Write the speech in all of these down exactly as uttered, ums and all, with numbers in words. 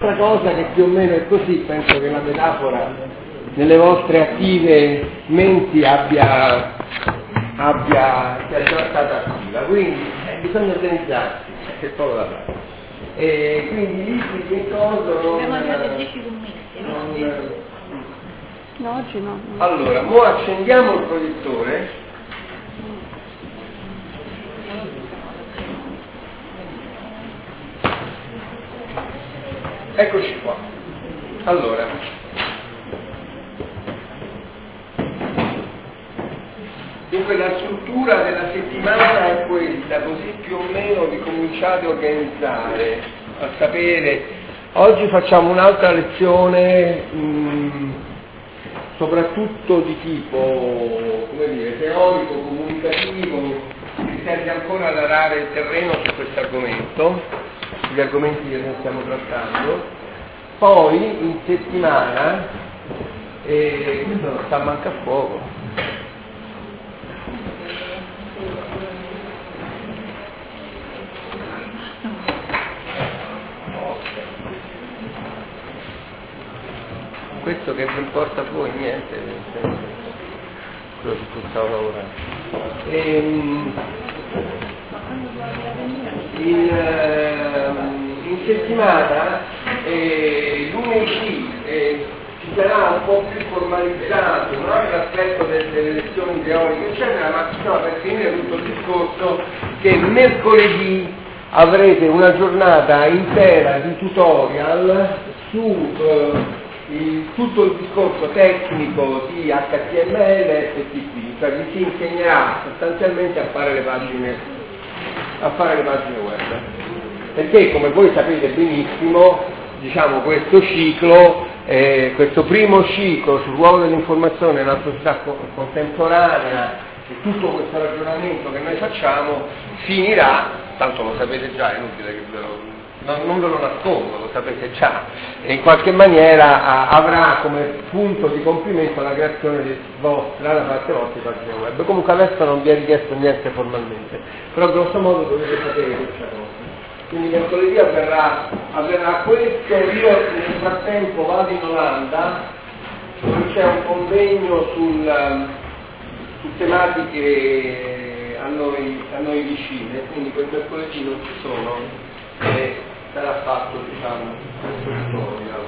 un'altra cosa che più o meno è così, penso che la metafora nelle vostre attive menti abbia, abbia sia già stata attiva, quindi eh, bisogna organizzarsi, è poco da fare. E quindi lì che cosa non... non No, oggi no. allora, mo accendiamo il proiettore. Eccoci qua. Allora, dunque la struttura della settimana è questa, così più o meno vi cominciate a organizzare, a sapere. Oggi facciamo un'altra lezione mh, soprattutto di tipo, come dire, teorico, comunicativo, che serve ancora ad arare il terreno su questo argomento, gli argomenti che noi stiamo trattando. Poi in settimana, e questo non sta manca a fuoco, questo che vi importa a voi niente, quello su cui stavo lavorando. Ehm, in, in settimana eh, lunedì eh, ci sarà un po' più formalizzato un altro aspetto delle, delle lezioni teoriche eccetera, ma no, per finire tutto il discorso che mercoledì avrete una giornata intera di tutorial su eh, il, tutto il discorso tecnico di H T M L e F T P, cioè vi si insegnerà sostanzialmente a fare le pagine a fare le pagine web, perché come voi sapete benissimo, diciamo questo ciclo, eh, questo primo ciclo sul ruolo dell'informazione nella società co- contemporanea e tutto questo ragionamento che noi facciamo finirà, tanto lo sapete già, è inutile che ve lo Non, non ve lo nascondo, lo sapete già, e in qualche maniera a, avrà come punto di compimento la creazione di vostra, da parte vostra, di pagine web. Comunque adesso non vi è richiesto niente formalmente, però grosso modo dovete sapere questa cosa. Quindi mercoledì avverrà, avverrà questo, io nel frattempo vado in Olanda, dove c'è un convegno sul, su tematiche a noi, a noi vicine, quindi quel mercoledì non ci sono. E sarà fatto, diciamo, questo tutorial.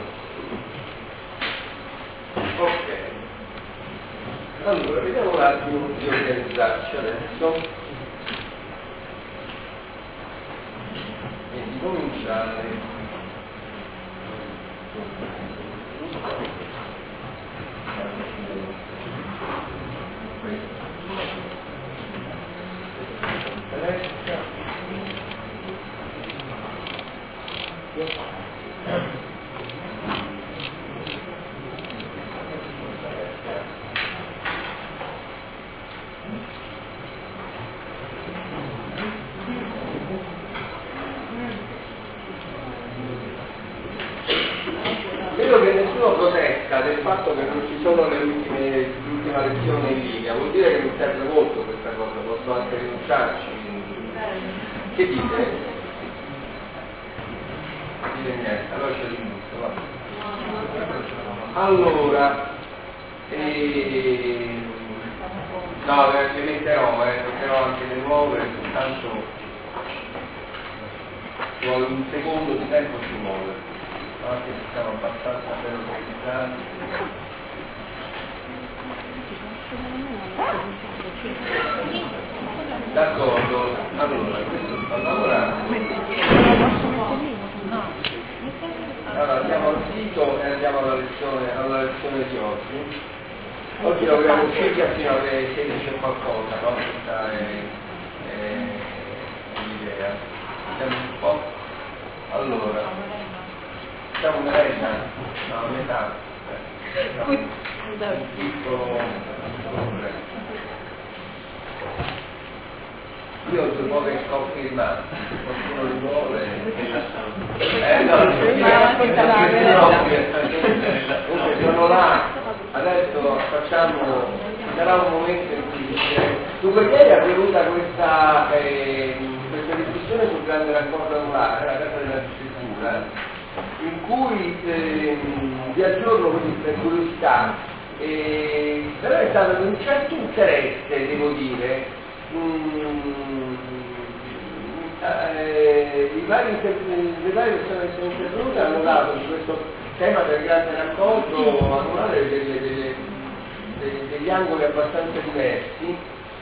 Ok, allora vediamo un attimo di organizzarci adesso e di cominciare. Vedo che nessuno protesta del fatto che non ci sono le ultime, l'ultima lezione in linea, vuol dire che mi serve molto questa cosa, posso anche rinunciarci. Che dite? Dite niente, allora c'è l'inizio, va. Allora, eh, no, le metterò, eh, metterò anche le nuove, soltanto vuole un secondo di tempo si muove, anche se siamo abbastanza ben organizzati. D'accordo, allora, questo sta lavorando. Allora andiamo al sito e andiamo alla lezione, alla lezione di oggi. Oggi lavoriamo circa fino alle sedici e qualcosa, no? Questa è, è l'idea. Vediamo un po'. Allora, siamo merenda? No, a metà. Tipo, io ho due poveri scoppi rimasti, qualcuno li vuole. Eh no, comunque sono là, adesso facciamo, ci sarà un momento in cui dice, dunque ieri è avvenuta questa, eh, questa discussione sul grande raccordo anulare, la carta della scrittura, in cui eh, vi aggiorno così per curiosità, eh, però è stato di un certo interesse, devo dire, mm, eh, i vari inter- le varie persone che sono intervenute hanno dato di questo tema del grande raccolto annuale delle, delle, delle, degli angoli abbastanza diversi,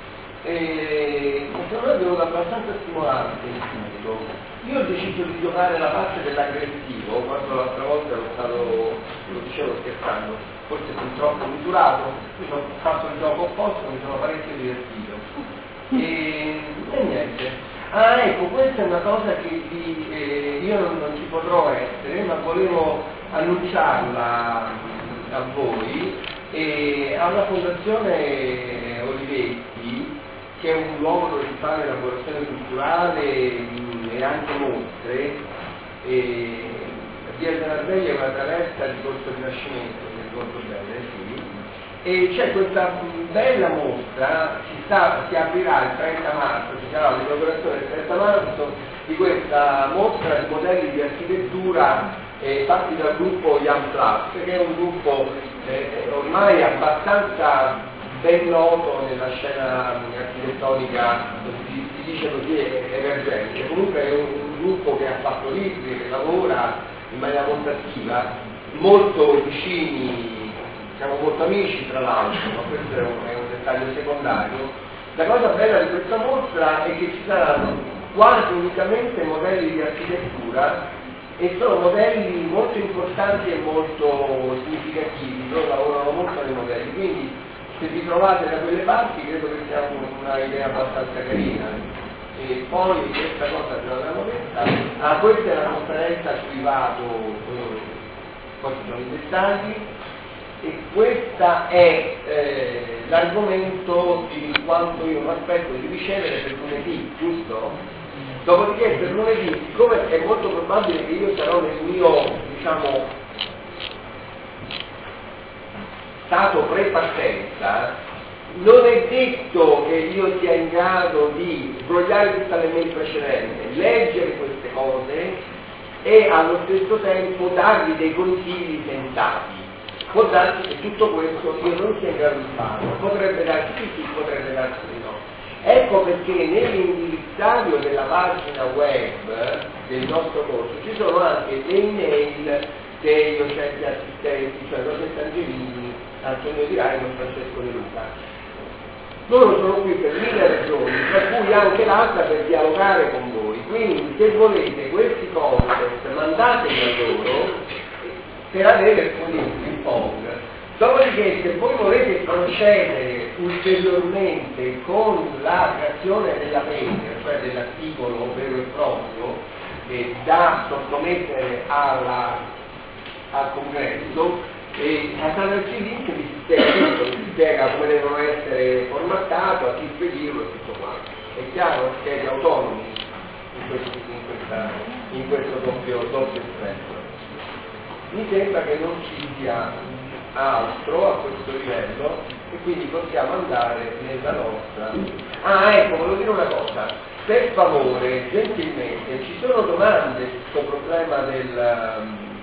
e secondo me è venuto abbastanza stimolante il tutto. Io ho deciso di giocare la parte dell'aggressivo, quando l'altra volta ero stato, lo dicevo scherzando, forse sono troppo misurato, quindi ho fatto il gioco opposto, mi sono parecchio divertito. E, e niente. Ah, ecco, questa è una cosa che vi, eh, io non, non ci potrò essere, ma volevo annunciarla a voi, e alla Fondazione Olivetti, che è un luogo dove si fa l'elaborazione culturale mh, e anche mostre, e via della Sveglia è una traversa di Corso Rinascimento, se ricordo bene, sì, e c'è questa bella mostra, si, sta, si aprirà il trenta marzo, ci sarà l'inaugurazione il trenta marzo di questa mostra di modelli di architettura eh, fatti dal gruppo Young Plus, che è un gruppo eh, ormai abbastanza ben noto nella scena architettonica, si, si dice così, emergente. Comunque è un, un gruppo che ha fatto libri, che lavora in maniera molto attiva, molto vicini, siamo molto amici tra l'altro, ma questo è un, è un dettaglio secondario. La cosa bella di questa mostra è che ci saranno quasi unicamente modelli di architettura, e sono modelli molto importanti e molto significativi, loro lavorano molto nei modelli, quindi se vi trovate da quelle parti credo che sia una idea abbastanza carina. E poi questa cosa ce l'abbiamo detta, ah, questa è la conferenza privato, eh, poi ci sono i dettagli, e questo è eh, l'argomento di quanto io mi aspetto di ricevere per lunedì, giusto? Dopodiché per lunedì, siccome è molto probabile che io sarò nel mio, diciamo, stato pre-partenza, non è detto che io sia in grado di sbrogliare tutta le mail precedenti, leggere queste cose e allo stesso tempo darvi dei consigli sensati. Può darsi che tutto questo io non sia in grado di farlo, potrebbe darsi sì, sì, potrebbe darsi di no. Ecco perché nell'indirizzario della pagina web del nostro corso ci sono anche le email dei docenti assistenti, cioè Rosetto Angelini, Antonio Di Raimo e Francesco De Luca. Loro sono qui per mille ragioni, tra cui anche l'altra per dialogare con voi. Quindi se volete questi concept mandateli a loro per avere il ping pong. Dopodiché se voi volete procedere ulteriormente con la creazione della paper, cioè dell'articolo vero e proprio, eh, da sottomettere alla, al congresso, e attraverso il link vi si spiega tutto, vi si spiega come devono essere formattato, a chi spedirlo e tutto quanto. È chiaro? Siete autonomi in questo, in questa, in questo doppio, doppio effetto. Mi sembra che non ci sia altro a questo livello e quindi possiamo andare nella nostra. Ah, ecco, volevo dire una cosa, per favore, gentilmente, ci sono domande su questo problema del,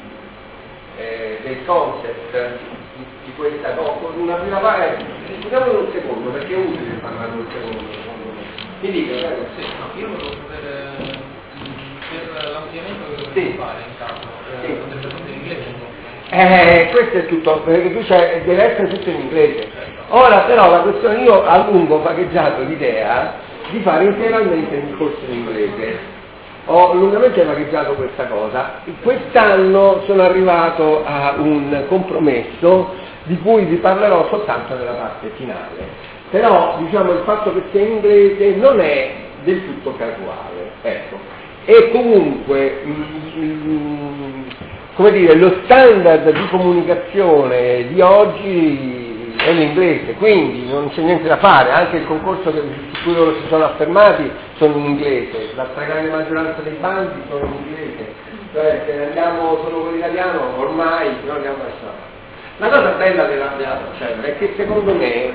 eh, del concept di, di questa cosa, una prima parte, discutiamolo un secondo perché è utile parlare un secondo, secondo me. Mi dica, prego. Sì, no, io volevo sapere per l'ampliamento che dovete sì. fare in caso, sì. potrebbe essere in inglese. Eh, questo è tutto, perché qui c'è, deve essere tutto in inglese. Ora però la questione, io a lungo ho vagheggiato l'idea di fare integralmente il corso in inglese, ho lungamente vagheggiato questa cosa, quest'anno sono arrivato a un compromesso di cui vi parlerò soltanto nella parte finale, però diciamo il fatto che sia in inglese non è del tutto casuale, ecco, e comunque mm, mm, come dire, lo standard di comunicazione di oggi è l'inglese, quindi non c'è niente da fare, anche il concorso che, su cui loro si sono affermati sono in inglese, la stragrande maggioranza dei bandi sono in inglese, cioè se andiamo solo con l'italiano ormai non andiamo da nessuna parte. La cosa bella della, della faccenda è che secondo me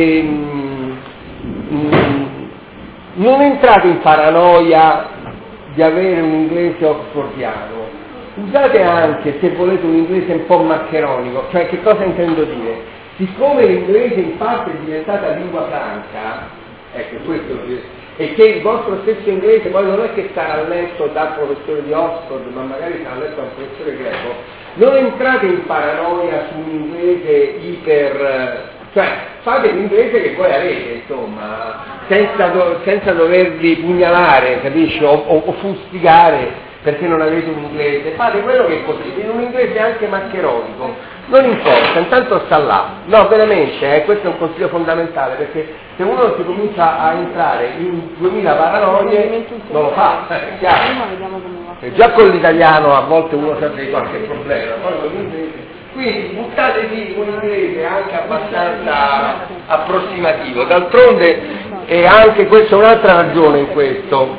ehm, mh, non entrate in paranoia di avere un inglese oxfordiano, usate anche, se volete, un inglese un po' maccheronico. Cioè, che cosa intendo dire? Siccome l'inglese in parte è diventata lingua franca, ecco, questo e che il vostro stesso inglese poi non è che sarà letto dal professore di Oxford, ma magari sarà letto dal professore greco, non entrate in paranoia su un inglese iper, cioè fate l'inglese che voi avete, insomma, senza, do, senza dovervi pugnalare, capisci, o, o, o fustigare perché non avete un inglese, fate quello che potete, in un inglese anche maccheronico, non importa, intanto sta là. No, veramente, eh, questo è un consiglio fondamentale, perché se uno si comincia a entrare in duemila paranoie, non lo fa, è chiaro. E già con l'italiano a volte uno si ha qualche problema, poi con l'inglese. Quindi buttatevi un inglese anche abbastanza approssimativo, d'altronde è anche questa un'altra ragione in questo.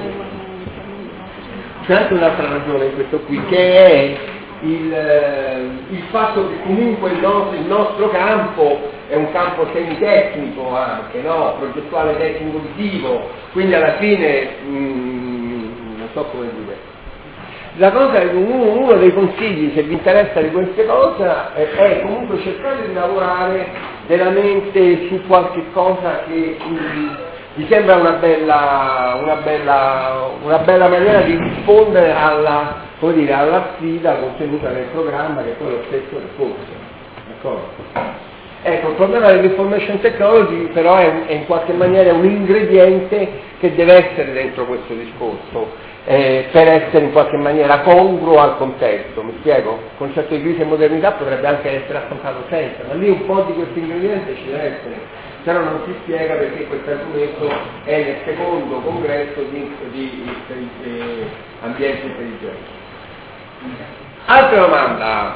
C'è anche un'altra ragione in questo qui, che è il, il fatto che comunque il nostro, il nostro campo è un campo semitecnico anche, no? Progettuale tecnico visivo, quindi alla fine mh, non so come dire. La cosa, uno, uno dei consigli, se vi interessa di queste cose, è, è comunque cercare di lavorare veramente su qualche cosa che mh, mi sembra una bella, una bella, una bella maniera di rispondere alla, come dire, alla sfida contenuta nel programma, che è poi lo stesso del corso. D'accordo? Ecco, il problema dell'information technology però è, è in qualche maniera un ingrediente che deve essere dentro questo discorso, eh, per essere in qualche maniera congruo al contesto. Mi spiego? Il concetto di crisi e modernità potrebbe anche essere affrontato senza, ma lì un po' di questo ingrediente ci deve essere. Se no non si spiega perché questo argomento è nel secondo congresso di, di, di, di ambiente intelligente. Altra domanda?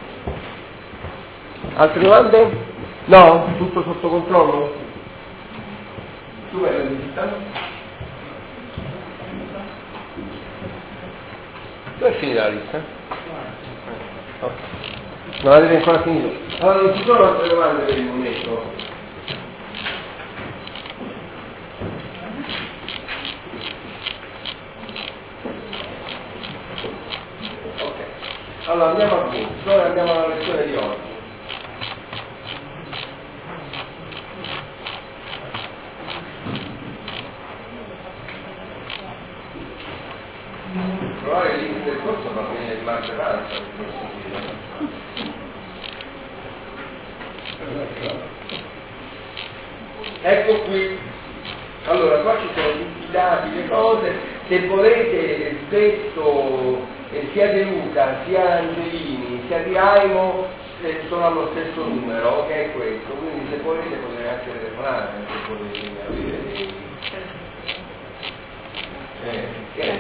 Altre domande? No? Tutto sotto controllo? Tu vai a visitare? Dove è finita la lista? Okay. Non avete ancora finito? Allora non ci sono altre domande per il momento. Allora andiamo a punto, ora andiamo alla lezione di oggi. Provare il link del corso va bene di marcia avanza. Ecco qui. Allora qua ci sono tutti i dati, le cose. Se volete spesso eh, sia De Luca, sia Angelini, sia di Aimo eh, sono allo stesso numero, che è questo, quindi se volete potete anche telefonare, se volete avere dei... Eh, che è?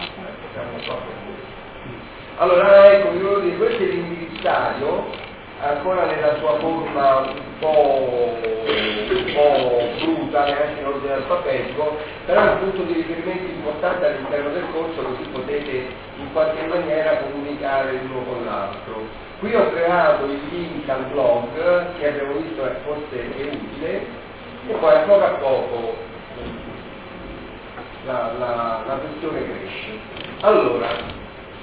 Allora ecco, vi volevo dire, questo è l'indirizzario, ancora nella sua forma un po', un po' bruta, neanche in ordine alfabetico, però è un punto di riferimento importante all'interno del corso, così potete in qualche maniera comunicare l'uno con l'altro. Qui ho creato il link al blog, che abbiamo visto che forse è utile, e poi a poco a poco la, la, la questione cresce. Allora,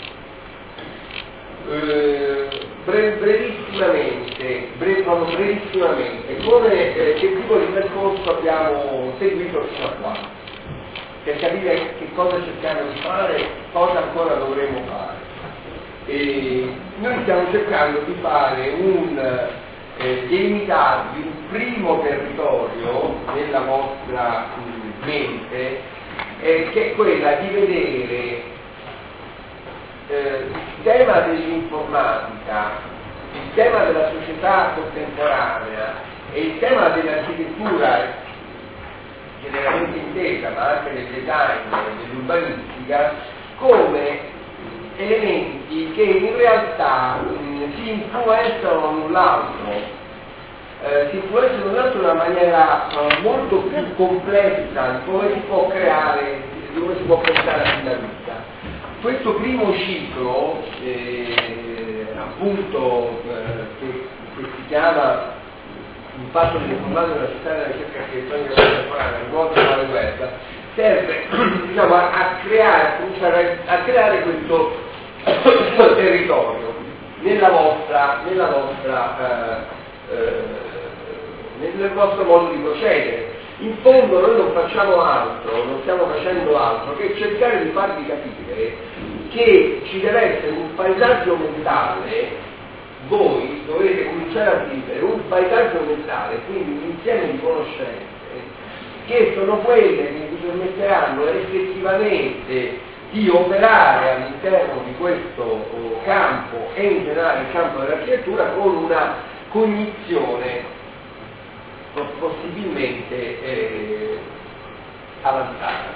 Eh, bre- brevissimamente, bre- proprio brevissimamente, come, eh, che tipo di percorso abbiamo seguito fino a qua, per capire che cosa cerchiamo di fare, cosa ancora dovremo fare. E noi stiamo cercando di fare un, eh, di limitarvi un primo territorio nella vostra mh, mente, eh, che è quella di vedere Eh, il tema dell'informatica, il tema della società contemporanea e il tema dell'architettura generalmente intesa, ma anche del design e dell'urbanistica, come elementi che in realtà mh, si influenzano l'un l'altro, eh, si influenzano l'un l'altro in una maniera uh, molto più complessa di come si può creare, di come si può pensare la vita. Questo primo ciclo, eh, appunto, eh, che, che si chiama Impatto dell'informatica nella società della ricerca architettonica contemporanea, il mondo del web, serve diciamo, a, a creare, a creare questo territorio nella vostra, nella vostra eh, eh, nel vostro modo di procedere. In fondo noi non facciamo altro, non stiamo facendo altro che cercare di farvi capire che ci deve essere un paesaggio mentale. Voi dovete cominciare a vivere un paesaggio mentale, quindi un insieme di conoscenze che sono quelle che vi permetteranno effettivamente di operare all'interno di questo campo e in generale il campo dell'architettura con una cognizione possibilmente eh, avanzata.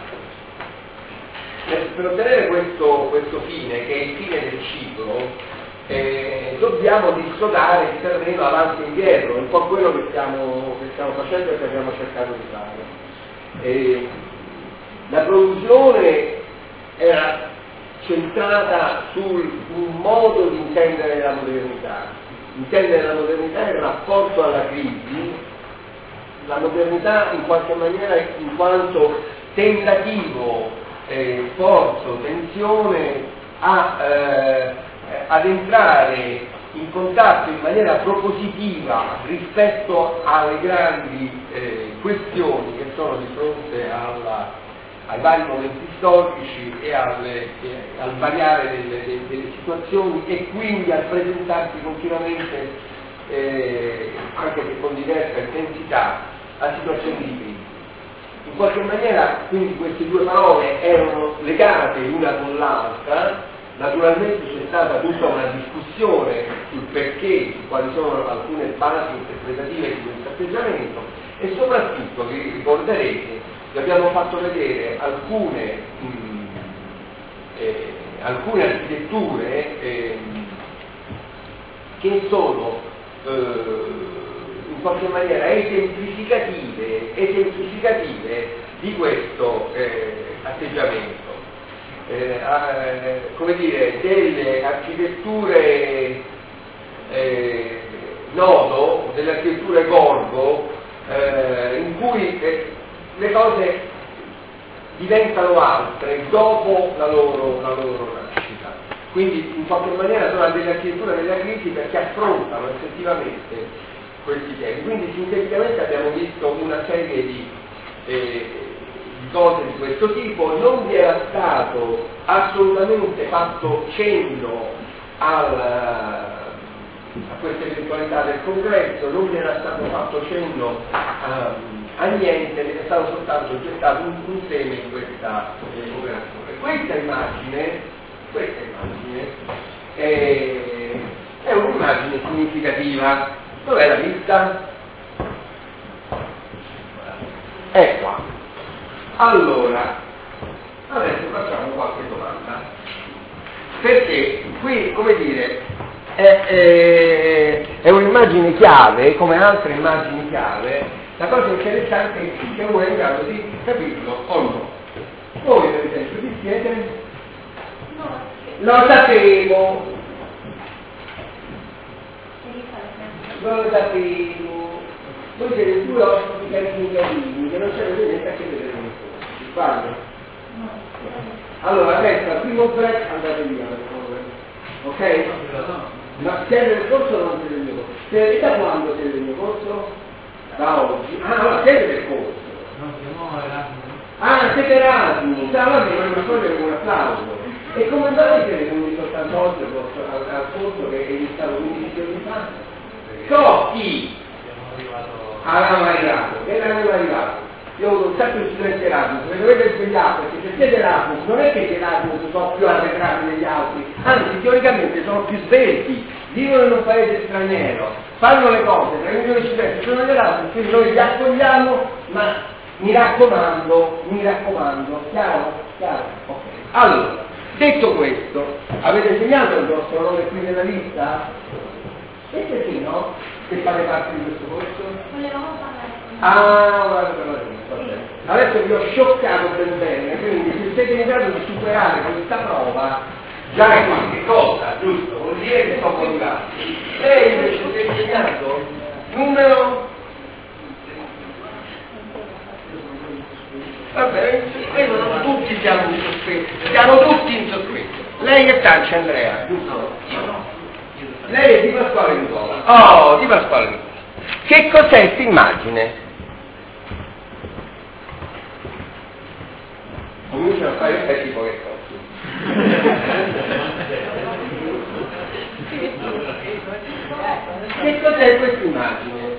Per ottenere questo, questo fine, che è il fine del ciclo, Eh, dobbiamo dissodare il terreno avanti e indietro, è un po' quello che stiamo, che stiamo facendo e che abbiamo cercato di fare. Eh, la produzione era centrata sul un modo di intendere la modernità, intendere la modernità in rapporto alla crisi, la modernità in qualche maniera in quanto tentativo, eh, sforzo, tensione a eh, ad entrare in contatto in maniera propositiva rispetto alle grandi eh, questioni che sono di fronte alla, ai vari momenti storici e, alle, eh, al variare delle, delle, delle situazioni e quindi al presentarsi continuamente, eh, anche se con diversa intensità, a situazioni di crisi. In qualche maniera quindi queste due parole erano legate l'una con l'altra. Naturalmente c'è stata tutta una discussione sul perché, su quali sono alcune basi interpretative di questo atteggiamento e soprattutto vi ricorderete vi abbiamo fatto vedere alcune, mh, eh, alcune architetture eh, che sono eh, in qualche maniera esemplificative, esemplificative di questo eh, atteggiamento. Eh, eh, come dire, delle architetture eh, nodo, delle architetture gorgo, eh, in cui eh, le cose diventano altre dopo la loro, la loro nascita. Quindi in qualche maniera sono delle architetture della crisi perché affrontano effettivamente questi temi. Quindi sinteticamente abbiamo visto una serie di eh, cose di questo tipo, non vi era stato assolutamente fatto cenno al, a questa eventualità del congresso, non vi era stato fatto cenno a, a niente, ne è stato soltanto gettato un, un seme in questa operazione. Questa immagine, questa immagine è, è un'immagine significativa. Dov'è la vista? È qua. Allora, adesso facciamo qualche domanda, perché qui, come dire, è, è, è un'immagine chiave, come altre immagini chiave. La cosa interessante è che uno è in grado di capirlo o no. Voi per esempio chi siete? No. Lo sapevo, lo sapevo, voi siete due ospiti carini carini che non c'è niente a che vedere con voi. Sbaglio? No. Allora adesso al primo break andate via per favore. Ok? Ma siete del corso o non siete del mio corso? Siete da quando siete del mio corso? Da oggi. Ah, allora siete del corso. No, siamo Erasmus. Ah, siete Erasmus. Allora mi voglio togliere un applauso. E come mai siete venuti soltanto oggi al, al corso che è iniziato quindici giorni fa? Troppi! Siamo arrivato. Avevamo arrivato, che eravamo arrivati. Io ho avuto un sacco di studenti Erasmus, mi dovete svegliare perché se siete Erasmus non è che gli Erasmus sono più arretrati degli altri, anzi teoricamente sono più svelti, vivono in un paese straniero, fanno le cose, tre milioni di studenti sono gli Erasmus, quindi noi li accogliamo, ma mi raccomando, mi raccomando, chiaro? Chiaro? Ok. Allora, detto questo, avete segnato il vostro nome qui nella lista? Siete sì, no? Che fate parte di questo corso? Volevamo parlare. Ah, guarda, guarda, adesso vi ho scioccato ben bene, quindi se siete in grado di superare questa prova, già è qualche cosa, giusto? Vuol dire che sono arrivati. Lei invece si è insegnato numero Vabbè, credo tutti siamo in sospeso, siamo tutti in sospeso. Lei è Tanci Andrea, giusto? Lei è di Pasquale Nicola. Oh, di Pasquale Nicola. Che cos'è questa immagine? Comincia a fare effetti poche cose. Che cos'è questa immagine?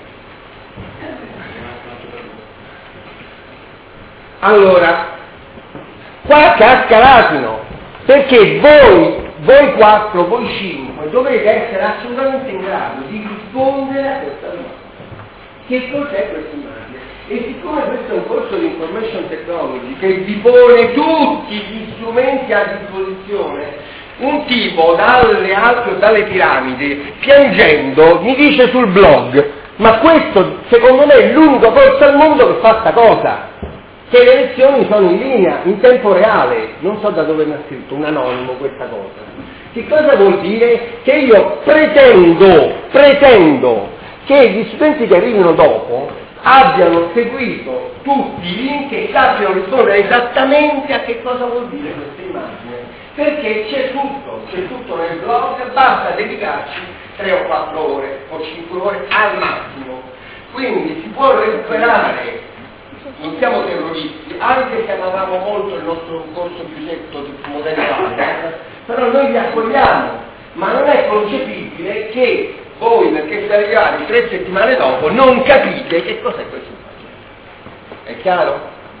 Allora, qua casca l'asino, perché voi, voi quattro, voi cinque, dovete essere assolutamente in grado di rispondere a questa domanda. Che cos'è questa immagine? E siccome questo è un corso di information technology che vi pone tutti gli strumenti a disposizione, un tipo dalle Alpi o dalle piramidi, piangendo, mi dice sul blog, ma questo secondo me è l'unico corso al mondo che fa sta cosa, che le lezioni sono in linea, in tempo reale, non so da dove mi ha scritto un anonimo questa cosa. Che cosa vuol dire? Che io pretendo, pretendo che gli studenti che arrivino dopo abbiano seguito tutti i link e sappiano rispondere esattamente a che cosa vuol dire questa immagine, perché c'è tutto, c'è tutto nel blog, basta dedicarci tre o quattro ore o cinque ore al massimo, quindi si può recuperare. Non siamo terroristi, anche se amavamo molto il nostro corso più secco di modello Wagner, però noi vi accogliamo, ma non è concepibile che voi, perché siete arrivati tre settimane dopo, non capite che cos'è questo immagine. È chiaro?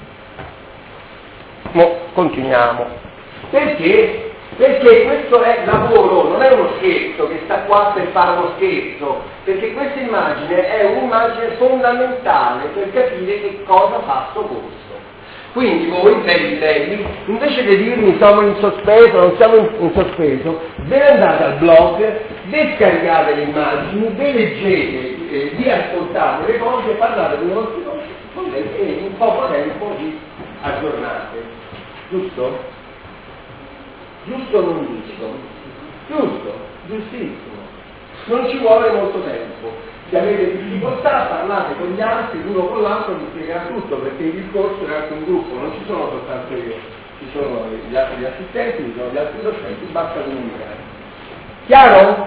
Mo continuiamo. Perché? Perché questo è lavoro, non è uno scherzo che sta qua per fare uno scherzo, perché questa immagine è un'immagine fondamentale per capire che cosa fa sto corso. Quindi voi, belli belli, invece di dirmi siamo in sospeso, non siamo in, in sospeso, ve andate al blog, ve scaricate le immagini, ve leggete, eh, vi ascoltate le cose, parlate con i vostri colleghi e in poco tempo vi aggiornate. Giusto? Giusto o non giusto? Giusto, giustissimo. Non ci vuole molto tempo. Se avete difficoltà parlate con gli altri, l'uno con l'altro vi spiegherà tutto, perché il discorso è anche un gruppo, non ci sono soltanto io, ci sono gli altri assistenti, ci sono gli altri docenti, basta comunicare. Chiaro?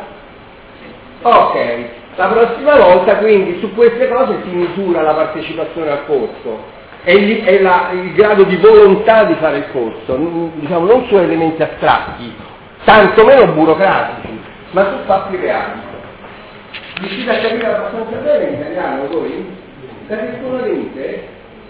Ok, la prossima volta quindi su queste cose si misura la partecipazione al corso. È, il, è la, il grado di volontà di fare il corso, diciamo non su elementi astratti, tantomeno burocratici, ma su fatti reali. Riuscite a capire abbastanza bene in italiano voi? Da che scuola venite?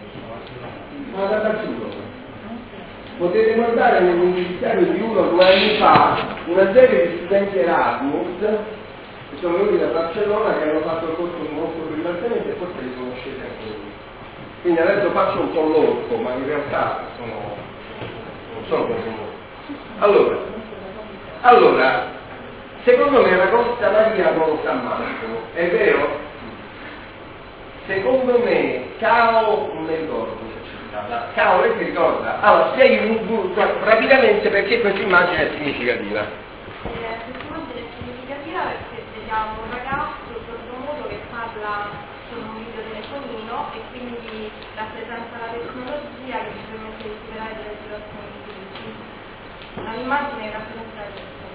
Ma da Tarsuto. Potete guardare nell'universitario di uno o due anni fa una serie di studenti Erasmus che sono venuti da Barcellona, che hanno fatto il corso molto brillantemente e forse li conoscete anche voi. Quindi adesso faccio un po' l'orco, ma in realtà sono, non sono proprio molto. Allora, allora, secondo me la Costa Maria non lo sa Marco, è vero? Secondo me, Cao, non mi ricordo se c'è stata, Cao lei si ricorda? Allora, spieghi rapidamente perché questa immagine è significativa. Eh, questa immagine è significativa perché vediamo un ragazzo sordomuto che parla con un videotelefonino e quindi rappresenta la tecnologia che ci permette di superare delle situazioni difficili. L'immagine rappresenta questo.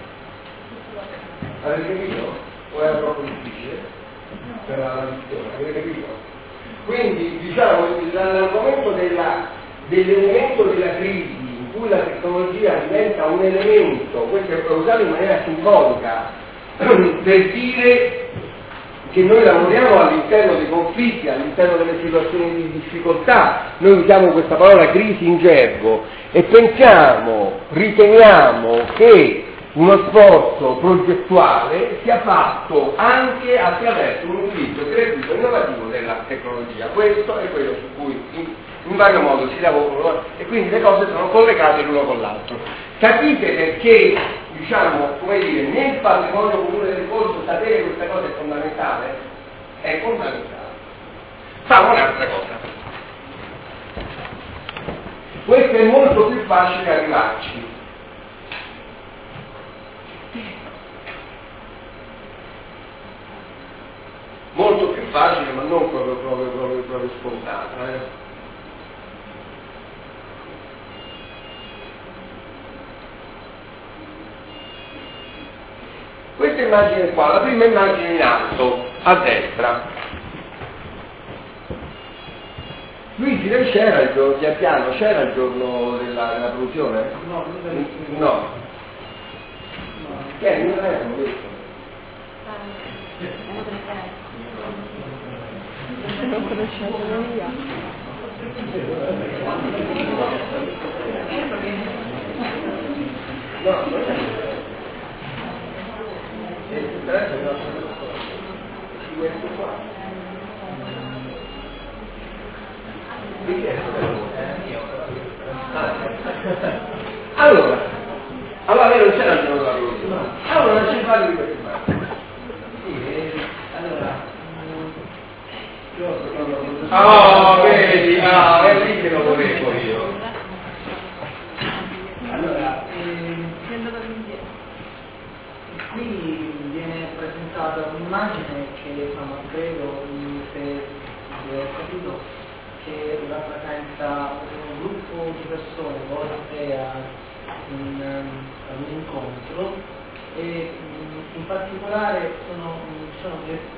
Avete capito? O era troppo difficile? Per la lezione, avete capito? Quindi, diciamo, l'argomento della, dell'elemento della crisi, in cui la tecnologia diventa un elemento, questo è usato in maniera simbolica, per dire che noi lavoriamo all'interno dei conflitti, all'interno delle situazioni di difficoltà, noi usiamo questa parola crisi in gergo e pensiamo, riteniamo che uno sforzo progettuale sia fatto anche attraverso un utilizzo creativo e innovativo della tecnologia. Questo è quello su cui in, in vario modo si lavora e quindi le cose sono collegate l'uno con l'altro. Capite perché, diciamo, come dire, nel patrimonio comune del corso sapere questa cosa è fondamentale? È fondamentale. Facciamo un'altra cosa. Questo è molto più facile arrivarci. Molto più facile, ma non proprio, proprio, proprio, proprio spontaneo. Eh? Questa immagine qua, la prima immagine in alto, a destra. Luigi, lei c'era il giorno, a piano, c'era il giorno della, della produzione? No, No. no. Che non l'avevamo detto. Non conoscevo via. No, non è. E adesso no. Questo qua. Di chi è? Ah. Allora, allora lei non c'era il giorno della produzione. Allora ci parli di questo. Sì, allora io sono Oh, vedi, ah, è lì che lo volevo io. allora ehm, qui viene presentata un'immagine che insomma credo, se ho capito, che rappresenta un gruppo di persone volte a un, ad un incontro e in particolare sono, sono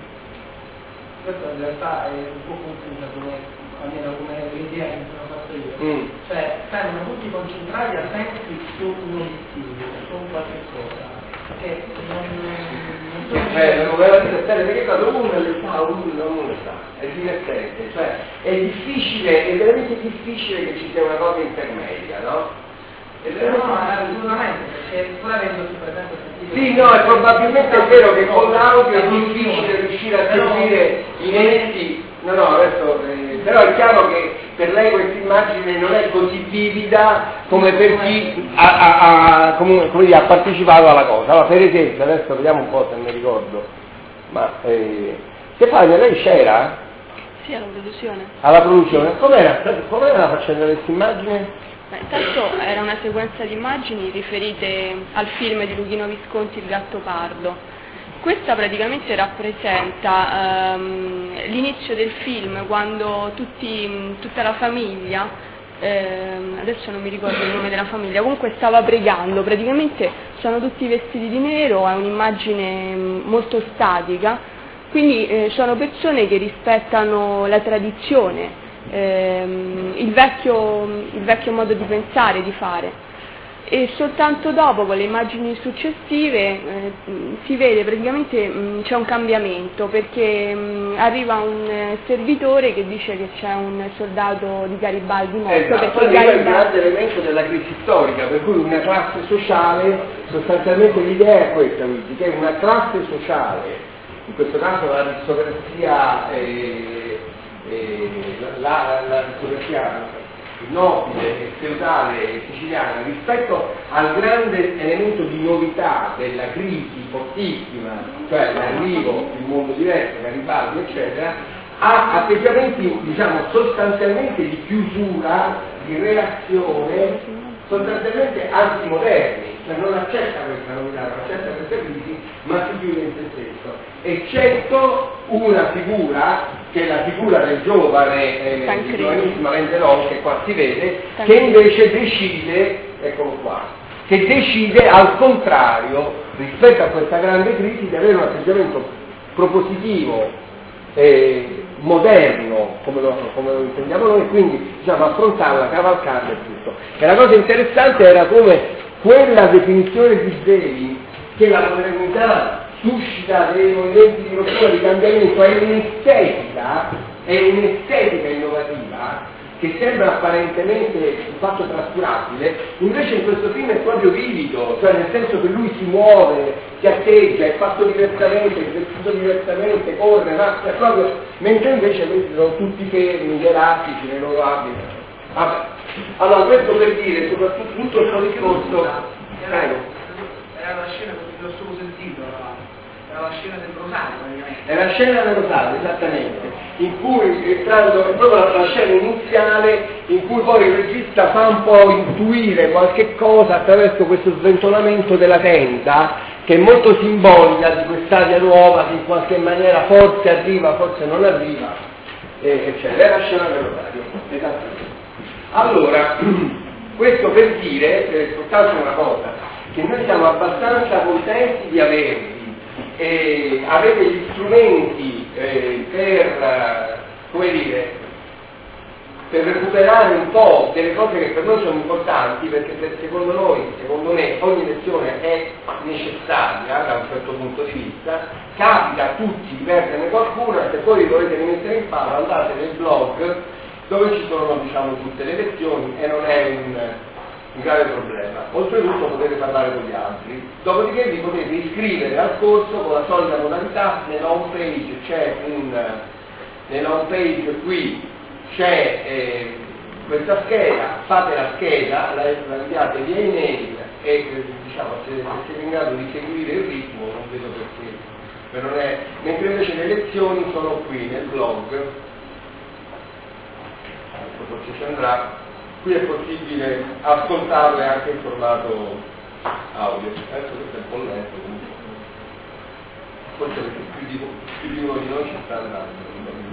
questo in realtà è un po' confusa come, almeno come l'idea che mi sono fatto io, mm. cioè sembrano tutti concentrati attenti su un obiettivo, su un qualche cosa che non, non so eh, non voleva dire stare perché quando uno le sa, uno non le sa, è divertente, cioè è difficile, è veramente difficile che ci sia una cosa intermedia, no? È vero, no, assolutamente, perché pur avendosi presente sentito. Sì, no, è probabilmente è vero che con l'audio è difficile riuscire a seguire i netti. No, no, adesso, eh, però è chiaro che per lei questa immagine non è così vivida come per chi ha, ha, ha, come, come dire, ha partecipato alla cosa. Allora, per esempio, adesso vediamo un po' se mi ricordo, ma eh, Stefania, lei c'era? Sì, alla produzione. Alla produzione? Com'era, com'era la faccenda di questa immagine? Beh, intanto era una sequenza di immagini riferite al film di Luchino Visconti Il Gattopardo. Questa praticamente rappresenta ehm, l'inizio del film, quando tutti, tutta la famiglia, ehm, adesso non mi ricordo il nome della famiglia, comunque stava pregando, praticamente sono tutti vestiti di nero, è un'immagine molto statica, quindi eh, sono persone che rispettano la tradizione, ehm, il, vecchio, il vecchio modo di pensare, di fare. E soltanto dopo, con le immagini successive, eh, si vede praticamente mh, c'è un cambiamento, perché mh, arriva un eh, servitore che dice che c'è un soldato di Garibaldi morto. Esatto, perché Garibaldi... è il Garibaldi... grande elemento della crisi storica, per cui una classe sociale, sostanzialmente l'idea è questa, quindi, che è una classe sociale, in questo caso l'aristocrazia, eh, eh, la, la, l'aristocrazia nobile e feudale siciliana, rispetto al grande elemento di novità della crisi fortissima, cioè l'arrivo di un mondo diverso, Garibaldi eccetera, ha atteggiamenti diciamo sostanzialmente di chiusura, di reazione, sostanzialmente antimoderni, cioè non accetta questa novità, non accetta questa crisi, ma si chiude in se stesso, eccetto una figura che è la figura del giovane, eh, di giovanissimo Lendelò, che qua si vede, che invece decide, eccolo qua, che decide al contrario, rispetto a questa grande crisi, di avere un atteggiamento propositivo, eh, moderno, come lo, come lo intendiamo noi, quindi diciamo affrontarla, cavalcarla e tutto. E la cosa interessante era come quella definizione di Zeli, che la modernità suscita dei movimenti di rottura, di cambiamento, è un'estetica, è un'estetica innovativa, che sembra apparentemente un fatto trascurabile, invece in questo film è proprio vivido, cioè nel senso che lui si muove, si atteggia, è fatto diversamente, è vestito diversamente, corre, va, è proprio, mentre invece questi sono tutti fermi, elastici nei loro abiti. Vabbè. Allora questo per dire, soprattutto tutto il suo discorso, prego. Era la scena che ho solo sentito, era la scena del rosario praticamente. È la scena del rosario, esattamente, in cui entrando, è proprio la, la scena iniziale in cui poi il regista fa un po' intuire qualche cosa attraverso questo sventolamento della tenda, che è molto simbolica di quest'aria nuova che in qualche maniera forse arriva, forse non arriva, eccetera. È la scena del rosario, esattamente. Allora, questo per dire, eh, soltanto una cosa, che noi siamo abbastanza contenti di averli, eh, avete gli strumenti eh, per, come dire, per recuperare un po' delle cose che per noi sono importanti, perché per, secondo noi, secondo me, ogni lezione è necessaria da un certo punto di vista, capita a tutti di perderne qualcuna, se poi vi volete rimettere in palla andate nel blog dove ci sono, diciamo, tutte le lezioni e non è un, un grave problema. Oltretutto potete parlare con gli altri, dopodiché vi potete iscrivere al corso con la solita modalità. Nella home page c'è un nella home page qui c'è eh, questa scheda, fate la scheda, la, la inviate via email e eh, diciamo se, se siete in grado di seguire il ritmo non vedo perché, per non è, mentre invece le lezioni sono qui nel blog, ecco, forse ci andrà, qui è possibile ascoltarle anche in formato audio, adesso questo è un po' lento comunque, forse perché più di, più di uno di noi ci sta andando.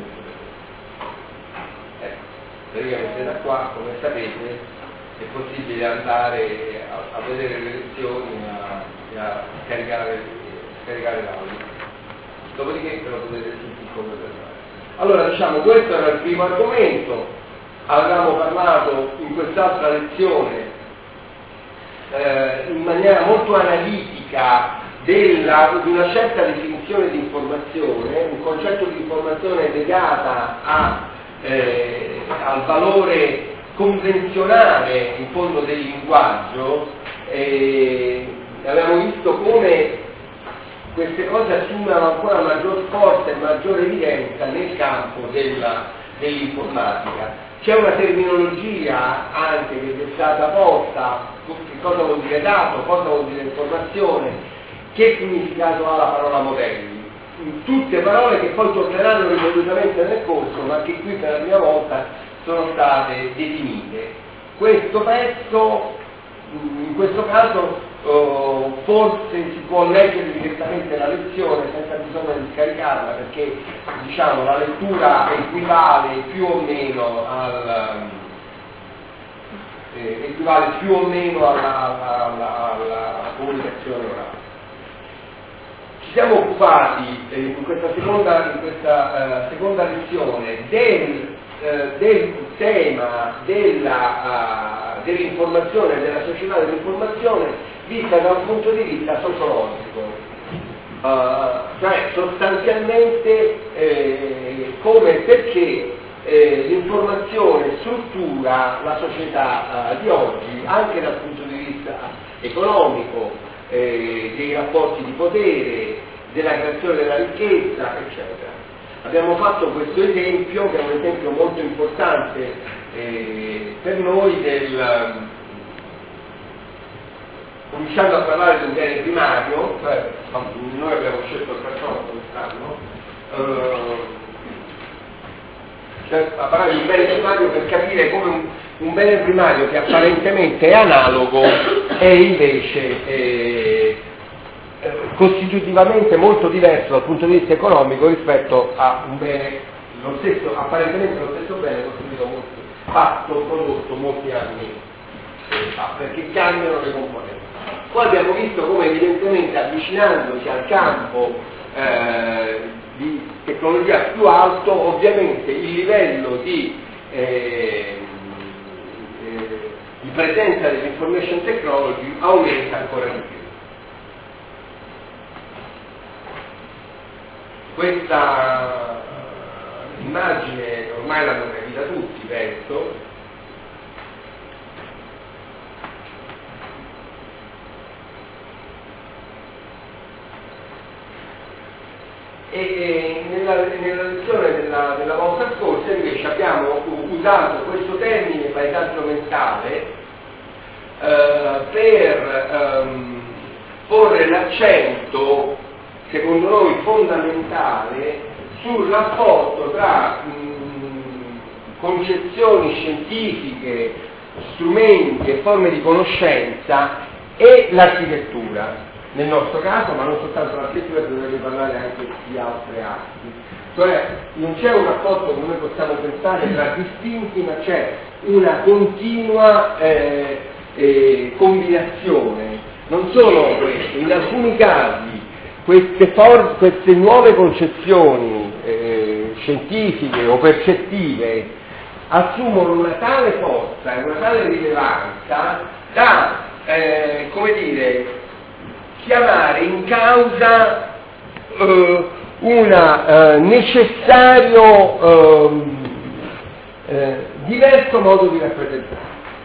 Praticamente da qua, come sapete, è possibile andare a, a vedere le lezioni e a, e a scaricare, scaricare l'audio. Dopodiché ve lo potete sentire come parlare. Allora, diciamo, questo era il primo argomento. Avevamo parlato in quest'altra lezione eh, in maniera molto analitica della, di una certa definizione di informazione, un concetto di informazione legata a Eh, al valore convenzionale in fondo del linguaggio. Eh, abbiamo visto come queste cose assumano ancora maggior forza e maggiore evidenza nel campo della, dell'informatica. C'è una terminologia anche che è stata posta, che cosa vuol dire dato, cosa vuol dire informazione, che significato ha la parola modelli. Tutte parole che poi torneranno ripetutamente nel corso, ma che qui per la prima volta sono state definite. Questo pezzo, in questo caso, oh, forse si può leggere direttamente la lezione senza bisogno di scaricarla, perché diciamo la lettura equivale più o meno al eh, equivale più o meno alla, alla, alla, alla comunicazione orale. Ci siamo occupati eh, in questa seconda, in questa, uh, seconda lezione del, uh, del tema della, uh, dell'informazione, della società dell'informazione vista da un punto di vista sociologico, uh, cioè sostanzialmente eh, come e perché eh, l'informazione struttura la società uh, di oggi anche dal punto di vista economico, Eh, dei rapporti di potere, della creazione della ricchezza, eccetera. Abbiamo fatto questo esempio, che è un esempio molto importante eh, per noi, del, cominciando a parlare di un bene primario, cioè, noi abbiamo scelto il cartone quest'anno, eh, cioè, a parlare di un bene primario per capire come un, un bene primario che apparentemente è analogo è invece eh, eh, costitutivamente molto diverso dal punto di vista economico rispetto a un bene, lo stesso, apparentemente lo stesso bene costruito molto, fatto, prodotto molti anni fa, perché cambiano le componenti. Poi abbiamo visto come evidentemente avvicinandosi al campo eh, di tecnologia più alto, ovviamente il livello di eh, di presenza dell'information technology aumenta ancora di più. Questa immagine ormai l'hanno capita tutti, penso, e nella, nella lezione della, della volta scorsa invece abbiamo usato questo termine paesaggio mentale eh, per ehm, porre l'accento, secondo noi fondamentale, sul rapporto tra mh, concezioni scientifiche, strumenti e forme di conoscenza e l'architettura. Nel nostro caso, ma non soltanto l'architettura, dovrebbe parlare anche di altre arti. Cioè non c'è un rapporto che noi possiamo pensare tra distinti, ma c'è una continua eh, eh, combinazione. Non solo questo, in alcuni casi queste, for- queste nuove concezioni eh, scientifiche o percettive assumono una tale forza e una tale rilevanza da, eh, come dire, chiamare in causa eh, un eh, necessario eh, eh, diverso modo di rappresentare.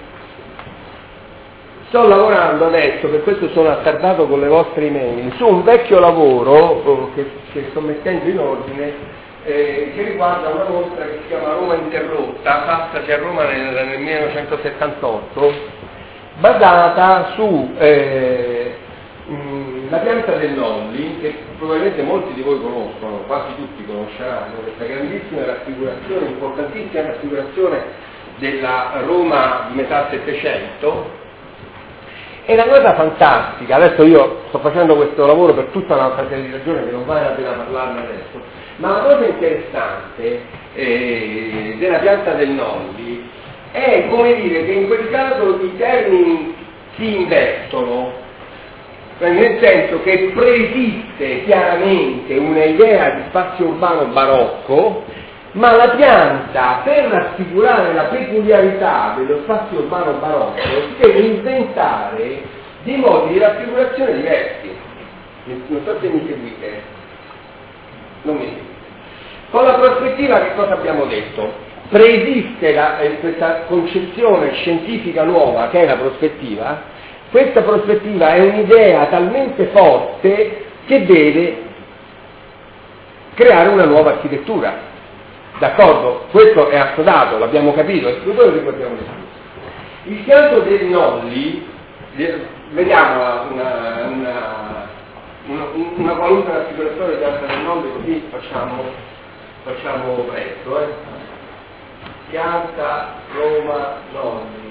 Sto lavorando adesso, per questo sono attardato con le vostre email, su un vecchio lavoro eh, che, che sto mettendo in ordine, eh, che riguarda una mostra che si chiama Roma interrotta, fattasi a Roma nel, nel millenovecentosettantotto, basata su eh, mh, la pianta del Nolli, che probabilmente molti di voi conoscono, quasi tutti conosceranno, questa grandissima raffigurazione, importantissima raffigurazione della Roma di metà Settecento. E la cosa fantastica, adesso io sto facendo questo lavoro per tutta un'altra serie di ragioni che non vale la pena parlarne adesso, ma la cosa interessante eh, della pianta del Nolli è, come dire, che in quel caso i termini si invertono, nel senso che preesiste chiaramente un'idea di spazio urbano barocco, ma la pianta, per raffigurare la peculiarità dello spazio urbano barocco, si deve inventare dei modi di raffigurazione diversi. Non so se mi seguite. Non mi seguite. Con la prospettiva che cosa abbiamo detto? Preesiste la, eh, questa concezione scientifica nuova che è la prospettiva. Questa prospettiva è un'idea talmente forte che deve creare una nuova architettura. D'accordo? Questo è assodato, l'abbiamo capito, è quello che abbiamo detto. Il caso dei Nolli, vediamo una, una, una, una qualunque raffigurazione pianta del Nolli, così facciamo, facciamo presto. Eh. Pianta Roma Nolli.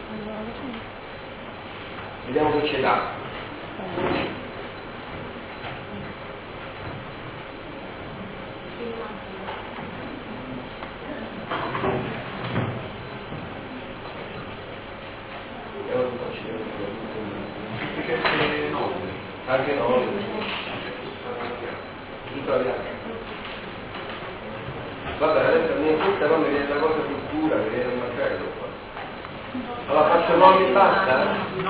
Vediamo che ce l'ha. Anche noi, vabbè, adesso mi questa non mi viene la cosa più pura, mi viene un macello qua. Allora faccio nove e basta?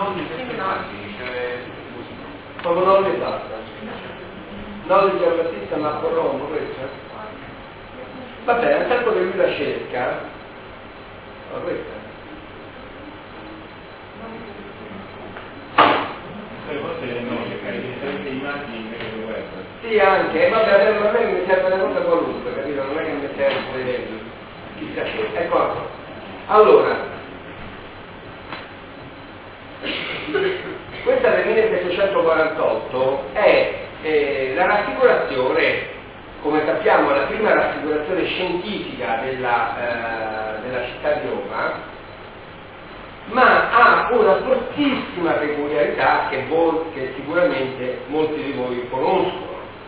Proprio nove e basta. Nove di Giambattista Marco Rombo, questa? Vabbè, è tanto che lui la cerca, ma questa? Sì, anche, vabbè, a me mi serve una cosa qualunque, capito? Non è che mi serve chissà che. Ecco qua. Allora, questa del millesettecentoquarantotto è eh, la raffigurazione, come sappiamo, è la prima raffigurazione scientifica della, eh, della città di Roma, ma ha una fortissima peculiarità che, voi, che sicuramente molti di voi conoscono.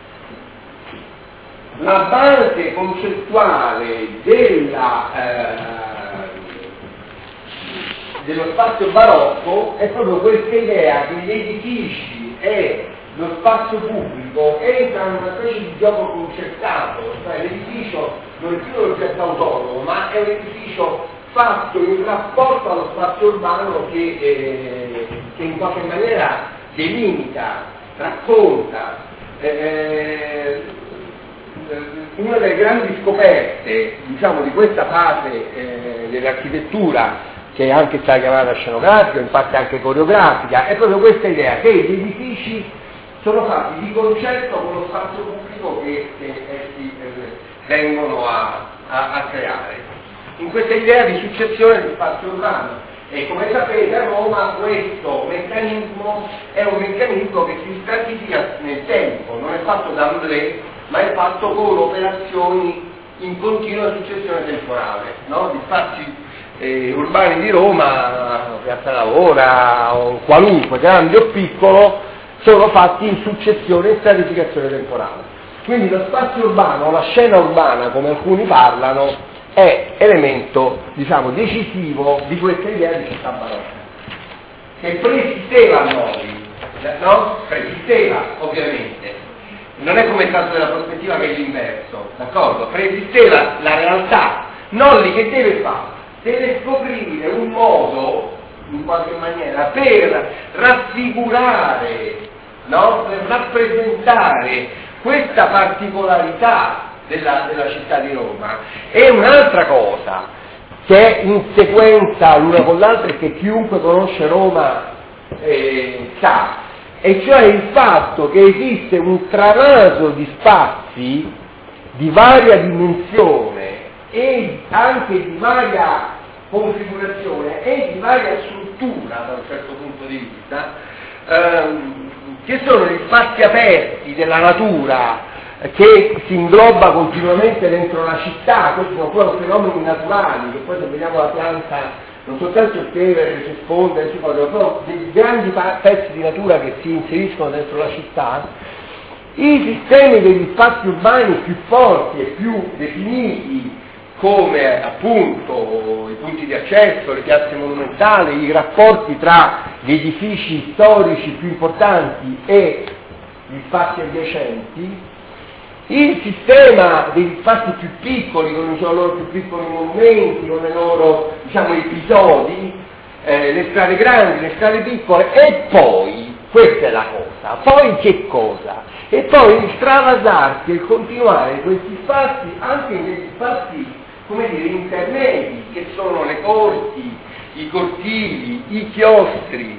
La base concettuale della, eh, dello spazio barocco è proprio questa idea che gli edifici e lo spazio pubblico entrano in una specie di gioco concertato, cioè l'edificio non è più un oggetto autonomo, ma è un edificio fatto in rapporto allo spazio urbano che, eh, che in qualche maniera delimita, racconta. Eh, una delle grandi scoperte, diciamo, di questa fase eh, dell'architettura, che è anche stata chiamata scenografica, in parte anche coreografica, è proprio questa idea che gli edifici sono fatti di concerto con lo spazio pubblico che, che essi eh, vengono a, a, a creare. In questa idea di successione di spazio urbano. E come sapete a Roma questo meccanismo è un meccanismo che si stratifica nel tempo, non è fatto da Amblè, ma è fatto con operazioni in continua successione temporale, no? Gli spazi eh, urbani di Roma, Piazza Lavora o qualunque, grande o piccolo, sono fatti in successione e stratificazione temporale. Quindi lo spazio urbano, la scena urbana, come alcuni parlano, è elemento, diciamo, decisivo di questa idea di città barocca, che preesisteva a noi, no? Preesisteva, ovviamente. non è come il caso della prospettiva che è l'inverso, d'accordo? Preesisteva la realtà, Nolli che deve fare? Deve scoprire un modo, in qualche maniera, per raffigurare, no? Per rappresentare questa particolarità della, della città di Roma. E un'altra cosa che è in sequenza l'una con l'altra e che chiunque conosce Roma eh, sa, e cioè il fatto che esiste un travaso di spazi di varia dimensione e anche di varia configurazione e di varia struttura da un certo punto di vista, ehm, che sono gli spazi aperti della natura che si ingloba continuamente dentro la città. Questi sono poi fenomeni naturali che poi, se vediamo la pianta, non soltanto il tevere, si sponde, si cosa, sono dei grandi pezzi di natura che si inseriscono dentro la città. I sistemi degli spazi urbani più forti e più definiti, come appunto i punti di accesso, le piazze monumentali, i rapporti tra gli edifici storici più importanti e gli spazi adiacenti, il sistema degli spazi più piccoli, con i loro più piccoli monumenti, con i loro, diciamo, episodi, eh, le strade grandi, le strade piccole, e poi, questa è la cosa, poi che cosa? E poi il travasarsi e il continuare questi spazi anche negli spazi, come dire, intermedi, che sono le corti, i cortili, i chiostri,